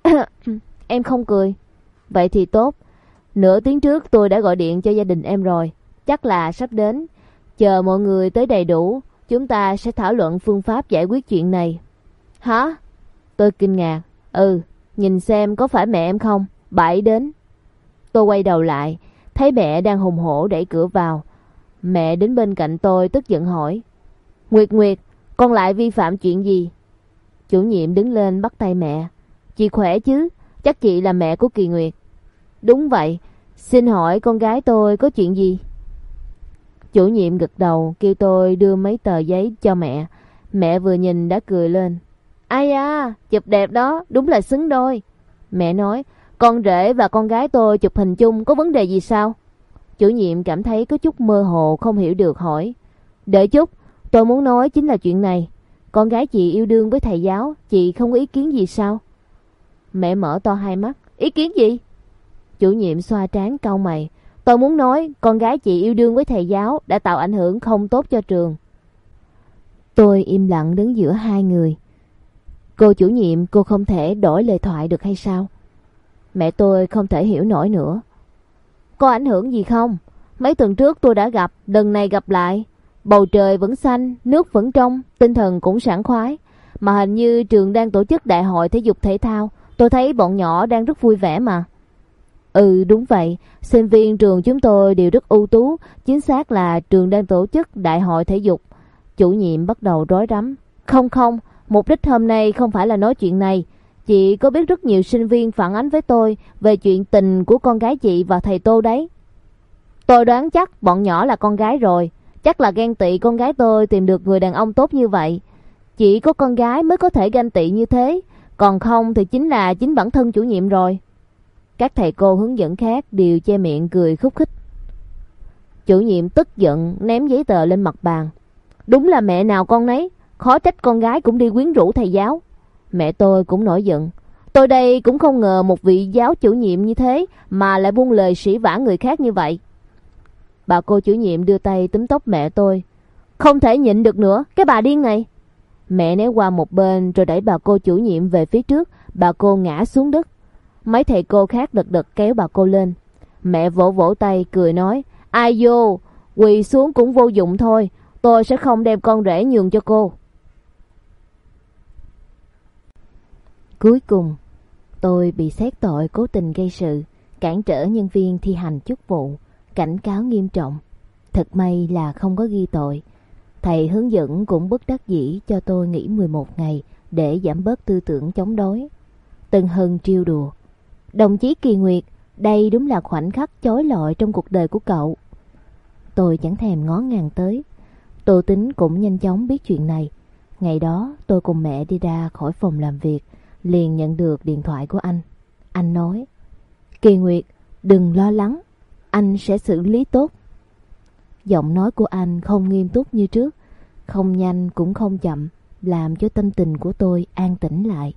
Em không cười. Vậy thì tốt. Nửa tiếng trước tôi đã gọi điện cho gia đình em rồi. Chắc là sắp đến. Chờ mọi người tới đầy đủ, chúng ta sẽ thảo luận phương pháp giải quyết chuyện này. Hả? Tôi kinh ngạc. Ừ, nhìn xem có phải mẹ em không? Bà ấy đến. Tôi quay đầu lại, thấy mẹ đang hùng hổ đẩy cửa vào. Mẹ đến bên cạnh tôi tức giận hỏi. Nguyệt Nguyệt, con lại vi phạm chuyện gì? Chủ nhiệm đứng lên bắt tay mẹ. Chị khỏe chứ? Chắc chị là mẹ của Kỳ Nguyệt. Đúng vậy. Xin hỏi con gái tôi có chuyện gì? Chủ nhiệm gật đầu kêu tôi đưa mấy tờ giấy cho mẹ. Mẹ vừa nhìn đã cười lên. Ai à, chụp đẹp đó, đúng là xứng đôi. Mẹ nói, con rể và con gái tôi chụp hình chung có vấn đề gì sao? Chủ nhiệm cảm thấy có chút mơ hồ không hiểu được hỏi. Đợi chút, tôi muốn nói chính là chuyện này. Con gái chị yêu đương với thầy giáo, chị không có ý kiến gì sao? Mẹ mở to hai mắt. Ý kiến gì? Chủ nhiệm xoa trán cau mày. Tôi muốn nói con gái chị yêu đương với thầy giáo đã tạo ảnh hưởng không tốt cho trường. Tôi im lặng đứng giữa hai người. Cô chủ nhiệm, cô không thể đổi lời thoại được hay sao? Mẹ tôi không thể hiểu nổi nữa. Có ảnh hưởng gì không? Mấy tuần trước tôi đã gặp, lần này gặp lại. Bầu trời vẫn xanh, nước vẫn trong, tinh thần cũng sảng khoái. Mà hình như trường đang tổ chức đại hội thể dục thể thao. Tôi thấy bọn nhỏ đang rất vui vẻ mà. Ừ đúng vậy, sinh viên trường chúng tôi đều rất ưu tú. Chính xác là trường đang tổ chức đại hội thể dục. Chủ nhiệm bắt đầu rối rắm. Không không, mục đích hôm nay không phải là nói chuyện này. Chị có biết rất nhiều sinh viên phản ánh với tôi về chuyện tình của con gái chị và thầy Tô đấy. Tôi đoán chắc bọn nhỏ là con gái rồi. Chắc là ghen tị con gái tôi tìm được người đàn ông tốt như vậy. Chỉ có con gái mới có thể ganh tị như thế. Còn không thì chính là chính bản thân chủ nhiệm rồi. Các thầy cô hướng dẫn khác đều che miệng cười khúc khích. Chủ nhiệm tức giận ném giấy tờ lên mặt bàn. Đúng là mẹ nào con nấy, khó trách con gái cũng đi quyến rũ thầy giáo. Mẹ tôi cũng nổi giận. Tôi đây cũng không ngờ một vị giáo chủ nhiệm như thế mà lại buông lời sỉ vả người khác như vậy. Bà cô chủ nhiệm đưa tay túm tóc mẹ tôi. Không thể nhịn được nữa, cái bà điên này. Mẹ né qua một bên rồi đẩy bà cô chủ nhiệm về phía trước. Bà cô ngã xuống đất. Mấy thầy cô khác đật đật kéo bà cô lên. Mẹ vỗ vỗ tay cười nói. Ai vô, quỳ xuống cũng vô dụng thôi. Tôi sẽ không đem con rể nhường cho cô. Cuối cùng, tôi bị xét tội cố tình gây sự, cản trở nhân viên thi hành chức vụ, cảnh cáo nghiêm trọng. Thật may là không có ghi tội. Thầy hướng dẫn cũng bất đắc dĩ cho tôi nghỉ mười một ngày để giảm bớt tư tưởng chống đối. Tân Hân trêu đùa. Đồng chí Kỳ Nguyệt, đây đúng là khoảnh khắc chói lọi trong cuộc đời của cậu. Tôi chẳng thèm ngó ngàng tới. Tô Tính cũng nhanh chóng biết chuyện này. Ngày đó tôi cùng mẹ đi ra khỏi phòng làm việc, liền nhận được điện thoại của anh. Anh nói, Kỳ Nguyệt, đừng lo lắng, anh sẽ xử lý tốt. Giọng nói của anh không nghiêm túc như trước, không nhanh cũng không chậm, làm cho tâm tình của tôi an tĩnh lại.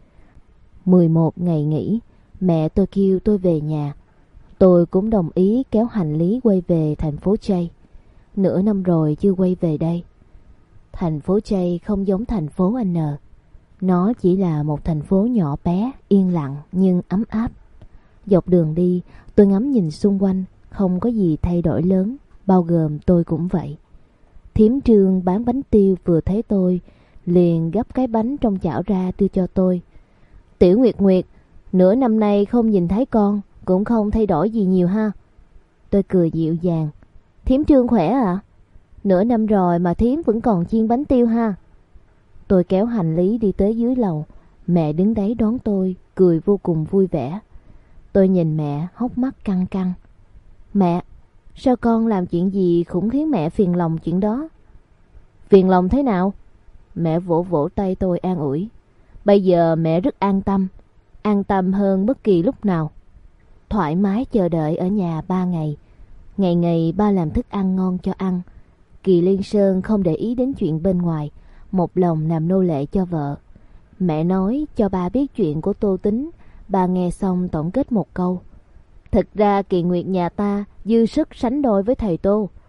mười một ngày nghỉ, mẹ tôi kêu tôi về nhà. Tôi cũng đồng ý kéo hành lý quay về thành phố J. Nửa năm rồi chưa quay về đây. Thành phố J không giống thành phố N. Nó chỉ là một thành phố nhỏ bé, yên lặng nhưng ấm áp. Dọc đường đi, tôi ngắm nhìn xung quanh, không có gì thay đổi lớn, bao gồm tôi cũng vậy. Thím Trương bán bánh tiêu vừa thấy tôi, liền gấp cái bánh trong chảo ra đưa cho tôi. Tiểu Nguyệt Nguyệt, nửa năm nay không nhìn thấy con, cũng không thay đổi gì nhiều ha. Tôi cười dịu dàng. Thím Trương khỏe à? Nửa năm rồi mà thím vẫn còn chiên bánh tiêu ha. Tôi kéo hành lý đi tới dưới lầu. Mẹ đứng đấy đón tôi, cười vô cùng vui vẻ. Tôi nhìn mẹ hốc mắt căng căng. Mẹ, sao con làm chuyện gì cũng khiến mẹ phiền lòng chuyện đó? Phiền lòng thế nào? Mẹ vỗ vỗ tay tôi an ủi. Bây giờ mẹ rất an tâm, an tâm hơn bất kỳ lúc nào. Thoải mái chờ đợi ở nhà ba ngày. Ngày ngày ba làm thức ăn ngon cho ăn. Kỳ Liên Sơn không để ý đến chuyện bên ngoài, một lòng làm nô lệ cho vợ. Mẹ nói cho ba biết chuyện của Tô Tính. Ba nghe xong tổng kết một câu. Thực ra Kỳ Nguyệt nhà ta dư sức sánh đôi với thầy Tô.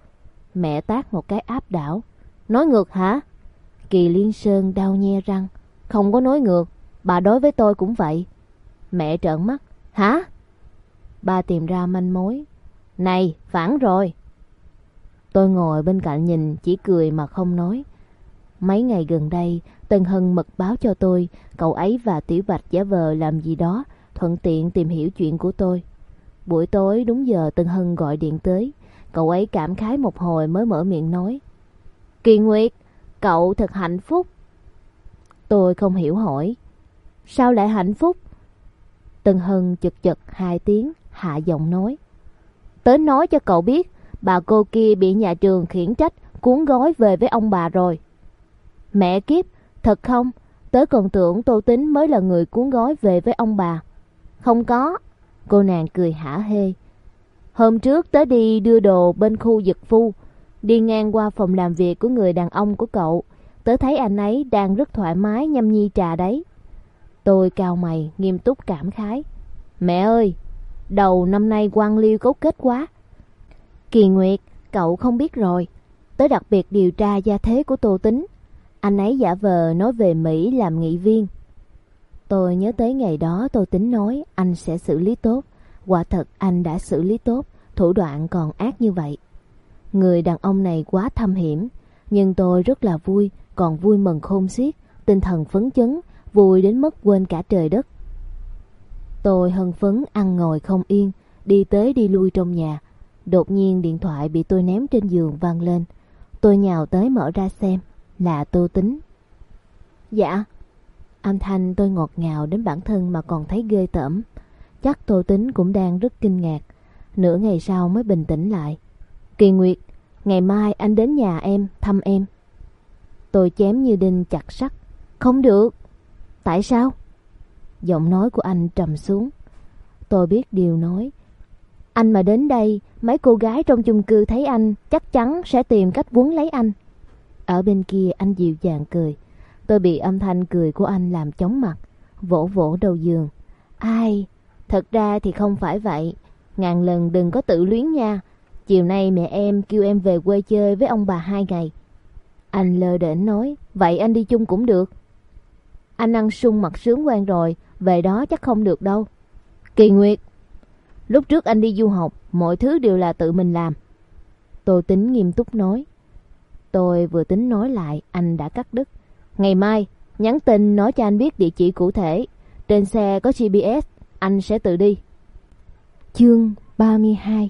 Mẹ tát một cái áp đảo. Nói ngược hả? Kỳ Liên Sơn đau nhe răng. Không có nói ngược, bà đối với tôi cũng vậy. Mẹ trợn mắt. Hả? Ba tìm ra manh mối. Này, phản rồi. Tôi ngồi bên cạnh nhìn, chỉ cười mà không nói. Mấy ngày gần đây, Tân Hân mật báo cho tôi cậu ấy và Tiểu Bạch giả vờ làm gì đó, thuận tiện tìm hiểu chuyện của tôi. Buổi tối đúng giờ Tân Hân gọi điện tới. Cậu ấy cảm khái một hồi mới mở miệng nói. Kỳ Nguyệt, cậu thật hạnh phúc. Tôi không hiểu hỏi. Sao lại hạnh phúc? Tân Hân chực chực hai tiếng, hạ giọng nói. Tớ nói cho cậu biết, bà cô kia bị nhà trường khiển trách, cuốn gói về với ông bà rồi. Mẹ kiếp, thật không? Tớ còn tưởng Tô Tính mới là người cuốn gói về với ông bà. Không có. Cô nàng cười hả hê. Hôm trước tớ đi đưa đồ bên khu dực phu, đi ngang qua phòng làm việc của người đàn ông của cậu. Tớ thấy anh ấy đang rất thoải mái nhâm nhi trà đấy. Tôi cau mày, nghiêm túc cảm khái. Mẹ ơi, đầu năm nay quan liêu cấu kết quá. Kỳ Nguyệt, cậu không biết rồi. Tớ đặc biệt điều tra gia thế của Tô Tính. Anh ấy giả vờ nói về Mỹ làm nghị viên. Tôi nhớ tới ngày đó Tô Tính nói anh sẽ xử lý tốt. Quả thật anh đã xử lý tốt, thủ đoạn còn ác như vậy. Người đàn ông này quá thâm hiểm, nhưng tôi rất là vui, còn vui mừng khôn xiết, tinh thần phấn chấn, vui đến mức quên cả trời đất. Tôi hân phấn ăn ngồi không yên, đi tới đi lui trong nhà. Đột nhiên điện thoại bị tôi ném trên giường vang lên. Tôi nhào tới mở ra xem, là Tô Tính. Dạ. Âm thanh tôi ngọt ngào đến bản thân mà còn thấy ghê tởm. Chắc Tô Tính cũng đang rất kinh ngạc. Nửa ngày sau mới bình tĩnh lại. Kỳ Nguyệt, ngày mai anh đến nhà em thăm em. Tôi chém như đinh chặt sắt. Không được. Tại sao? Giọng nói của anh trầm xuống. Tôi biết điều nói. Anh mà đến đây, mấy cô gái trong chung cư thấy anh chắc chắn sẽ tìm cách quấn lấy anh. Ở bên kia anh dịu dàng cười. Tôi bị âm thanh cười của anh làm chóng mặt, vỗ vỗ đầu giường. Ai, thật ra thì không phải vậy. Ngàn lần đừng có tự luyến nha. Chiều nay mẹ em kêu em về quê chơi với ông bà hai ngày. Anh lơ đễnh nói. Vậy anh đi chung cũng được. Anh ăn sung mặc sướng quen rồi, về đó chắc không được đâu. Kỳ Nguyệt, lúc trước anh đi du học, mọi thứ đều là tự mình làm. Tô Tính nghiêm túc nói. Tôi vừa tính nói lại, anh đã cắt đứt. Ngày mai, nhắn tin nói cho anh biết địa chỉ cụ thể. Trên xe có giê pê ét, anh sẽ tự đi. Chương ba mươi hai.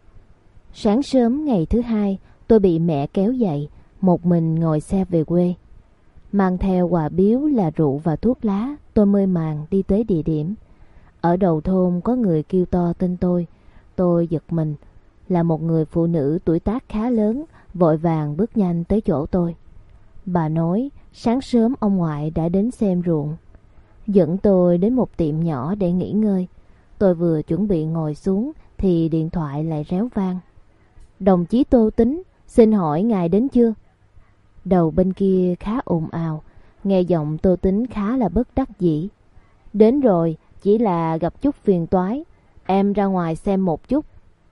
Sáng sớm ngày thứ hai, tôi bị mẹ kéo dậy, một mình ngồi xe về quê. Mang theo quà biếu là rượu và thuốc lá, tôi mơ màng đi tới địa điểm. Ở đầu thôn có người kêu to tên tôi. Tôi giật mình, là một người phụ nữ tuổi tác khá lớn, vội vàng bước nhanh tới chỗ tôi. Bà nói sáng sớm ông ngoại đã đến xem ruộng, dẫn tôi đến một tiệm nhỏ để nghỉ ngơi. Tôi vừa chuẩn bị ngồi xuống thì điện thoại lại réo vang. Đồng chí Tô Tính, xin hỏi ngài đến chưa? Đầu bên kia khá ồn ào, nghe giọng Tô Tính khá là bất đắc dĩ. Đến rồi, chỉ là gặp chút phiền toái. Em ra ngoài xem một chút.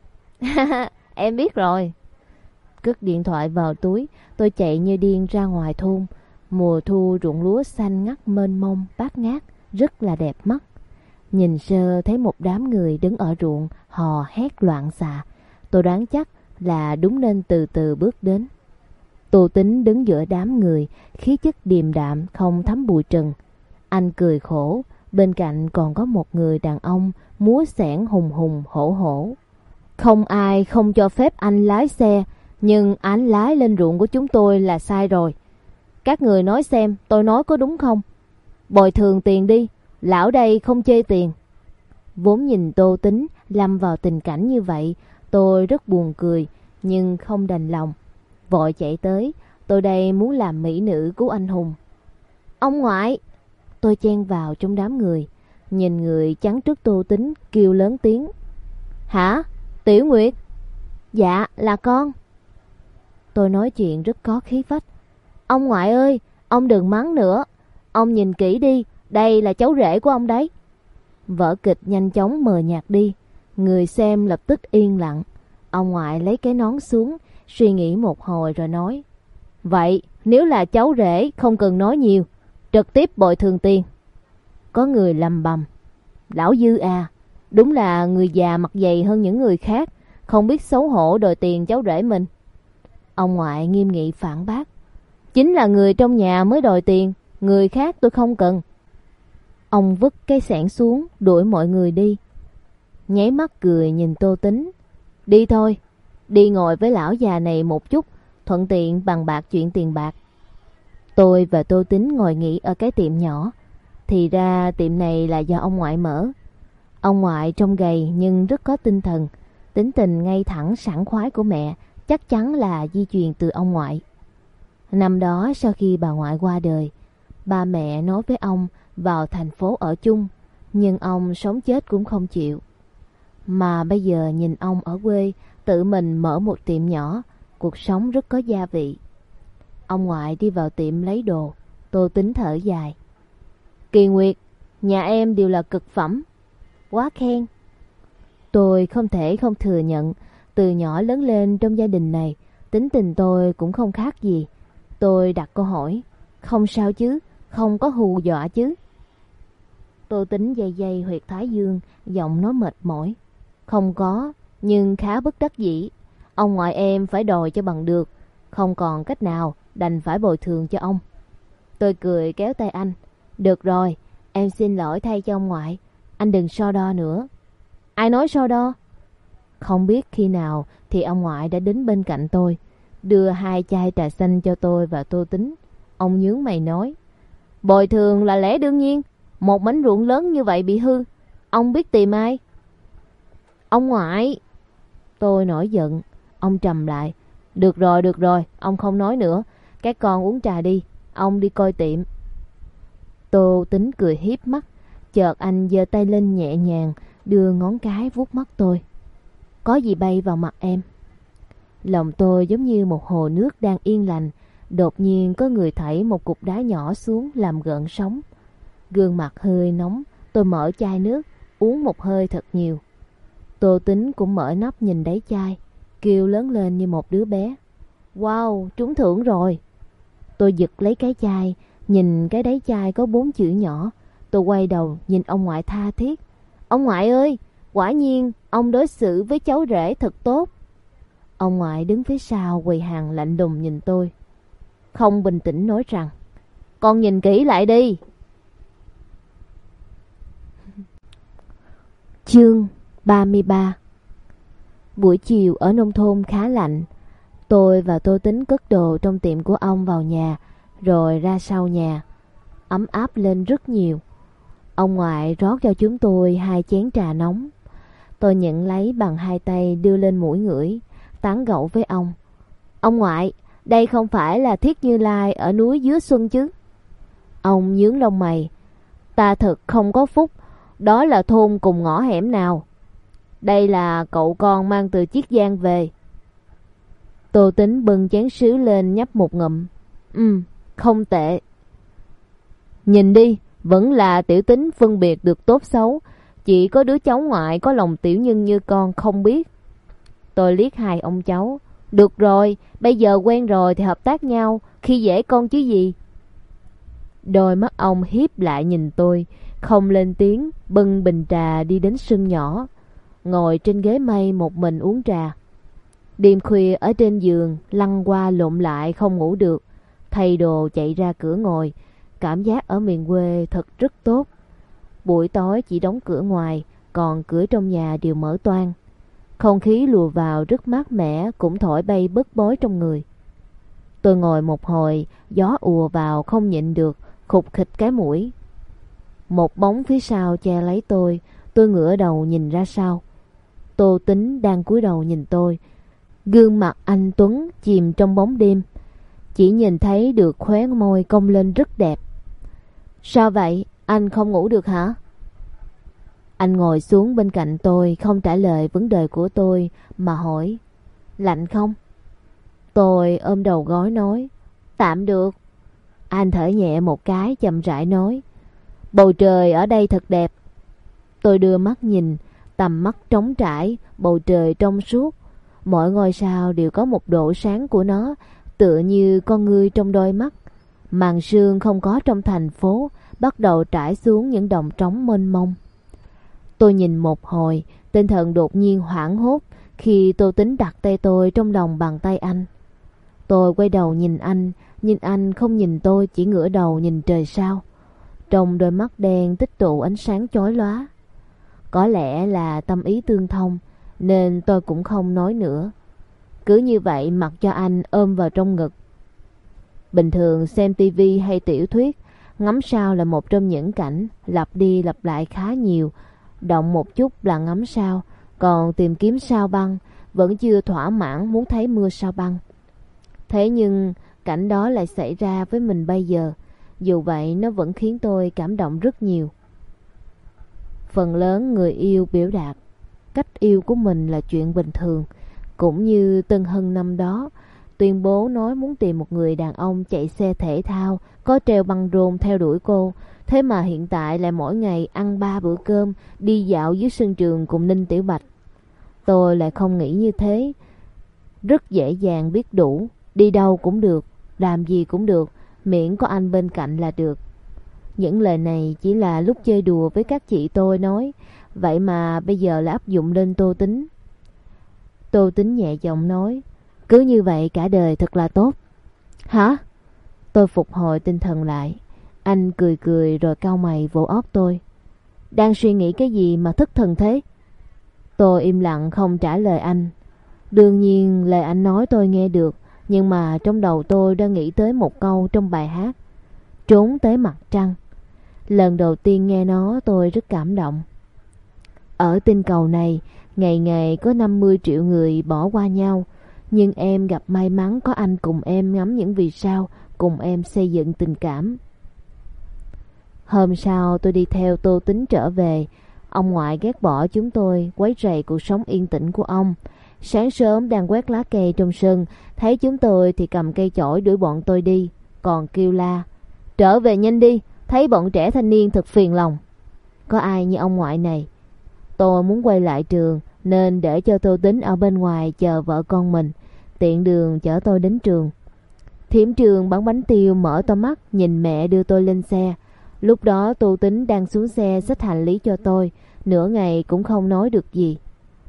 Em biết rồi. Cất điện thoại vào túi, tôi chạy như điên ra ngoài thôn. Mùa thu ruộng lúa xanh ngắt mênh mông bát ngát, rất là đẹp mắt. Nhìn sơ thấy một đám người đứng ở ruộng hò hét loạn xạ. Tôi đoán chắc là đúng nên từ từ bước đến. Tô Tính đứng giữa đám người, khí chất điềm đạm không thấm bụi trần. Anh cười khổ, bên cạnh còn có một người đàn ông múa xẻng hùng hùng hổ hổ. Không ai không cho phép anh lái xe, nhưng anh lái lên ruộng của chúng tôi là sai rồi. Các người nói xem tôi nói có đúng không? Bồi thường tiền đi, lão đây không chê tiền. Vốn nhìn Tô Tính lâm vào tình cảnh như vậy, tôi rất buồn cười, nhưng không đành lòng. Vội chạy tới, tôi đây muốn làm mỹ nữ cứu anh hùng. Ông ngoại! Tôi chen vào trong đám người, nhìn người chắn trước Tô Tính kêu lớn tiếng. Hả? Tiểu Nguyệt? Dạ, là con. Tôi nói chuyện rất có khí phách. Ông ngoại ơi, ông đừng mắng nữa. Ông nhìn kỹ đi, đây là cháu rể của ông đấy. Vở kịch nhanh chóng mờ nhạt đi, người xem lập tức yên lặng. Ông ngoại lấy cái nón xuống, suy nghĩ một hồi rồi nói: Vậy nếu là cháu rể không cần nói nhiều, trực tiếp bồi thường tiền. Có người lầm bầm: Lão Dư à, đúng là người già mặt dày hơn những người khác, không biết xấu hổ đòi tiền cháu rể mình. Ông ngoại nghiêm nghị phản bác: Chính là người trong nhà mới đòi tiền, người khác tôi không cần. Ông vứt cái xẻng xuống, đuổi mọi người đi. Nháy mắt cười nhìn Tô Tính: Đi thôi, đi ngồi với lão già này một chút, thuận tiện bàn bạc chuyện tiền bạc. Tôi và Tô Tính ngồi nghỉ ở cái tiệm nhỏ. Thì ra tiệm này là do ông ngoại mở. Ông ngoại trông gầy nhưng rất có tinh thần. Tính tình ngay thẳng sảng khoái của mẹ chắc chắn là di truyền từ ông ngoại. Năm đó sau khi bà ngoại qua đời, ba mẹ nói với ông vào thành phố ở chung, nhưng ông sống chết cũng không chịu. Mà bây giờ nhìn ông ở quê tự mình mở một tiệm nhỏ, cuộc sống rất có gia vị. Ông ngoại đi vào tiệm lấy đồ. Tô Tính thở dài: Kỳ Nguyệt, nhà em đều là cực phẩm. Quá khen. Tôi không thể không thừa nhận, từ nhỏ lớn lên trong gia đình này, tính tình tôi cũng không khác gì. Tôi đặt câu hỏi: Không sao chứ, không có hù dọa chứ? Tô Tính dây dây huyệt thái dương, giọng nói mệt mỏi: Không có, nhưng khá bất đắc dĩ. Ông ngoại em phải đòi cho bằng được, không còn cách nào, đành phải bồi thường cho ông. Tôi cười kéo tay anh: Được rồi, em xin lỗi thay cho ông ngoại, anh đừng so đo nữa. Ai nói so đo? Không biết khi nào thì ông ngoại đã đến bên cạnh tôi, đưa hai chai trà xanh cho tôi và Tô Tính. Ông nhướng mày nói: Bồi thường là lẽ đương nhiên, một mảnh ruộng lớn như vậy bị hư, ông biết tìm ai? Ông ngoại. Tôi nổi giận. Ông trầm lại: Được rồi, được rồi, ông không nói nữa, các con uống trà đi, ông đi coi tiệm. Tô Tính cười hiếp mắt, chợt anh giơ tay lên nhẹ nhàng, đưa ngón cái vuốt mắt tôi. Có gì bay vào mặt em? Lòng tôi giống như một hồ nước đang yên lành, đột nhiên có người thảy một cục đá nhỏ xuống làm gợn sóng. Gương mặt hơi nóng, tôi mở chai nước, uống một hơi thật nhiều. Tô Tính cũng mở nắp nhìn đáy chai, kêu lớn lên như một đứa bé: Wow, trúng thưởng rồi! Tôi giật lấy cái chai, nhìn cái đáy chai có bốn chữ nhỏ. Tôi quay đầu nhìn ông ngoại tha thiết: Ông ngoại ơi, quả nhiên ông đối xử với cháu rể thật tốt. Ông ngoại đứng phía sau quầy hàng lạnh lùng nhìn tôi, không bình tĩnh nói rằng: Con nhìn kỹ lại đi. Chương ba mươi ba. Buổi chiều ở nông thôn khá lạnh. Tôi và Tô Tính cất đồ trong tiệm của ông vào nhà, rồi ra sau nhà. Ấm áp lên rất nhiều. Ông ngoại rót cho chúng tôi hai chén trà nóng. Tôi nhận lấy bằng hai tay đưa lên mũi ngửi, tán gẫu với ông: Ông ngoại, đây không phải là Thiết Như Lai ở núi Dứa Xuân chứ? Ông nhướng lông mày: Ta thật không có phúc, đó là thôn cùng ngõ hẻm nào. Đây là cậu con mang từ Chiết Giang về. Tô Tính bưng chén sứ lên nhấp một ngụm: Ừ, không tệ. Nhìn đi, vẫn là tiểu Tính phân biệt được tốt xấu, chỉ có đứa cháu ngoại có lòng tiểu nhân như con không biết. Tôi liếc hai ông cháu: Được rồi, bây giờ quen rồi thì hợp tác nhau, khi dễ con chứ gì. Đôi mắt ông hiếp lại nhìn tôi, không lên tiếng, bưng bình trà đi đến sân nhỏ, ngồi trên ghế mây một mình uống trà. Đêm khuya ở trên giường lăn qua lộn lại không ngủ được, thay đồ chạy ra cửa ngồi. Cảm giác ở miền quê thật rất tốt. Buổi tối chỉ đóng cửa ngoài, còn cửa trong nhà đều mở toang. Không khí lùa vào rất mát mẻ, cũng thổi bay bớt bối trong người. Tôi ngồi một hồi, gió ùa vào không nhịn được, khục khịch cái mũi. Một bóng phía sau che lấy tôi, tôi ngửa đầu nhìn ra sau. Tô Tính đang cúi đầu nhìn tôi. Gương mặt anh tuấn chìm trong bóng đêm, chỉ nhìn thấy được khóe môi cong lên rất đẹp. Sao vậy, anh không ngủ được hả? Anh ngồi xuống bên cạnh tôi, không trả lời vấn đề của tôi mà hỏi: Lạnh không? Tôi ôm đầu gối nói: Tạm được. Anh thở nhẹ một cái, chậm rãi nói: Bầu trời ở đây thật đẹp. Tôi đưa mắt nhìn, tầm mắt trống trải, bầu trời trong suốt. Mỗi ngôi sao đều có một độ sáng của nó, tựa như con ngươi trong đôi mắt. Màn sương không có trong thành phố, bắt đầu trải xuống những đồng trống mênh mông. Tôi nhìn một hồi, tinh thần đột nhiên hoảng hốt khi Tô Tính đặt tay tôi trong lòng bàn tay anh. Tôi quay đầu nhìn anh, nhưng anh không nhìn tôi, chỉ ngửa đầu nhìn trời sao. Trong đôi mắt đen tích tụ ánh sáng chói lóa. Có lẽ là tâm ý tương thông, nên tôi cũng không nói nữa. Cứ như vậy mặc cho anh ôm vào trong ngực. Bình thường xem tivi hay tiểu thuyết, ngắm sao là một trong những cảnh lặp đi lặp lại khá nhiều. Động một chút là ngắm sao, còn tìm kiếm sao băng vẫn chưa thỏa mãn, muốn thấy mưa sao băng. Thế nhưng cảnh đó lại xảy ra với mình bây giờ. Dù vậy nó vẫn khiến tôi cảm động rất nhiều. Phần lớn người yêu biểu đạt cách yêu của mình là chuyện bình thường. Cũng như Tân Hân năm đó tuyên bố nói muốn tìm một người đàn ông chạy xe thể thao, có treo băng rôn theo đuổi cô. Thế mà hiện tại lại mỗi ngày ăn ba bữa cơm, đi dạo dưới sân trường cùng Ninh Tiểu Bạch. Tôi lại không nghĩ như thế. Rất dễ dàng biết đủ, đi đâu cũng được, làm gì cũng được, miễn có anh bên cạnh là được. Những lời này chỉ là lúc chơi đùa với các chị tôi nói, vậy mà bây giờ là áp dụng lên Tô Tính. Tô Tính nhẹ giọng nói, cứ như vậy cả đời thật là tốt. Hả? Tôi phục hồi tinh thần lại. Anh cười cười rồi cau mày vỗ óc tôi. Đang suy nghĩ cái gì mà thất thần thế? Tôi im lặng không trả lời anh. Đương nhiên lời anh nói tôi nghe được, nhưng mà trong đầu tôi đang nghĩ tới một câu trong bài hát Trốn tới mặt trăng. Lần đầu tiên nghe nó tôi rất cảm động. Ở tinh cầu này, ngày ngày có năm mươi triệu người bỏ qua nhau, nhưng em gặp may mắn có anh cùng em ngắm những vì sao, cùng em xây dựng tình cảm. Hôm sau tôi đi theo Tô Tính trở về. Ông ngoại ghét bỏ chúng tôi, quấy rầy cuộc sống yên tĩnh của ông. Sáng sớm đang quét lá cây trong sân, thấy chúng tôi thì cầm cây chổi đuổi bọn tôi đi, còn kêu la, trở về nhanh đi, thấy bọn trẻ thanh niên thật phiền lòng. Có ai như ông ngoại này. Tôi muốn quay lại trường nên để cho Tô Tính ở bên ngoài chờ vợ con mình, tiện đường chở tôi đến trường. Thiểm Trường bán bánh tiêu mở to mắt nhìn mẹ đưa tôi lên xe. Lúc đó Tô Tính đang xuống xe xách hành lý cho tôi, nửa ngày cũng không nói được gì.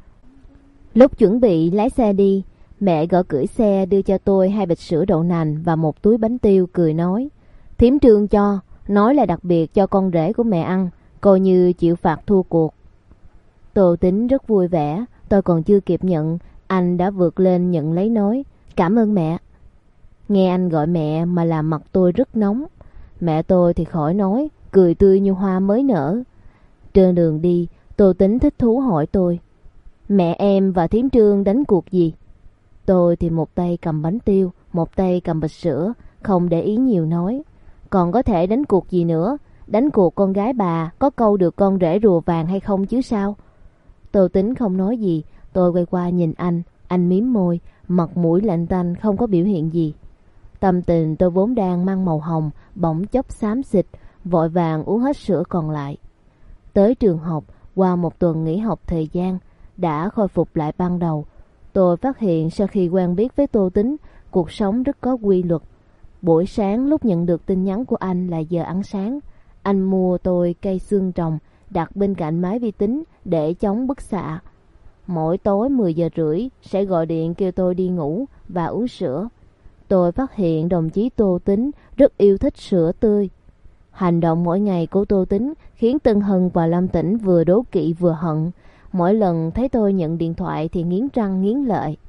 Lúc chuẩn bị lái xe đi, mẹ gõ cửa xe đưa cho tôi hai bịch sữa đậu nành và một túi bánh tiêu, cười nói, Thiểm Trường cho, nói là đặc biệt cho con rể của mẹ ăn, coi như chịu phạt thua cuộc. Tô Tính rất vui vẻ, tôi còn chưa kịp nhận, anh đã vượt lên nhận lấy nói, cảm ơn mẹ. Nghe anh gọi mẹ mà làm mặt tôi rất nóng. Mẹ tôi thì khỏi nói, cười tươi như hoa mới nở. Trên đường đi, Tô Tính thích thú hỏi tôi, mẹ em và Thiểm Trương đánh cuộc gì? Tôi thì một tay cầm bánh tiêu, một tay cầm bịch sữa, không để ý nhiều nói, còn có thể đánh cuộc gì nữa, đánh cuộc con gái bà có câu được con rể rùa vàng hay không chứ sao? Tô Tính không nói gì. Tôi quay qua nhìn anh, anh mím môi, mặt mũi lạnh tanh, không có biểu hiện gì. Tâm tình tôi vốn đang mang màu hồng bỗng chốc xám xịt, vội vàng uống hết sữa còn lại. Tới trường học, qua một tuần nghỉ học thời gian đã khôi phục lại ban đầu. Tôi phát hiện sau khi quen biết với Tô Tính, cuộc sống rất có quy luật. Buổi sáng lúc nhận được tin nhắn của anh là giờ ăn sáng, anh mua tôi cây xương trồng đặt bên cạnh máy vi tính để chống bức xạ. Mỗi tối mười giờ rưỡi sẽ gọi điện kêu tôi đi ngủ và uống sữa. Tôi phát hiện đồng chí Tô Tính rất yêu thích sữa tươi. Hành động mỗi ngày của Tô Tính khiến Tân Hân và Lâm Tĩnh vừa đố kỵ vừa hận. Mỗi lần thấy tôi nhận điện thoại thì nghiến răng nghiến lợi.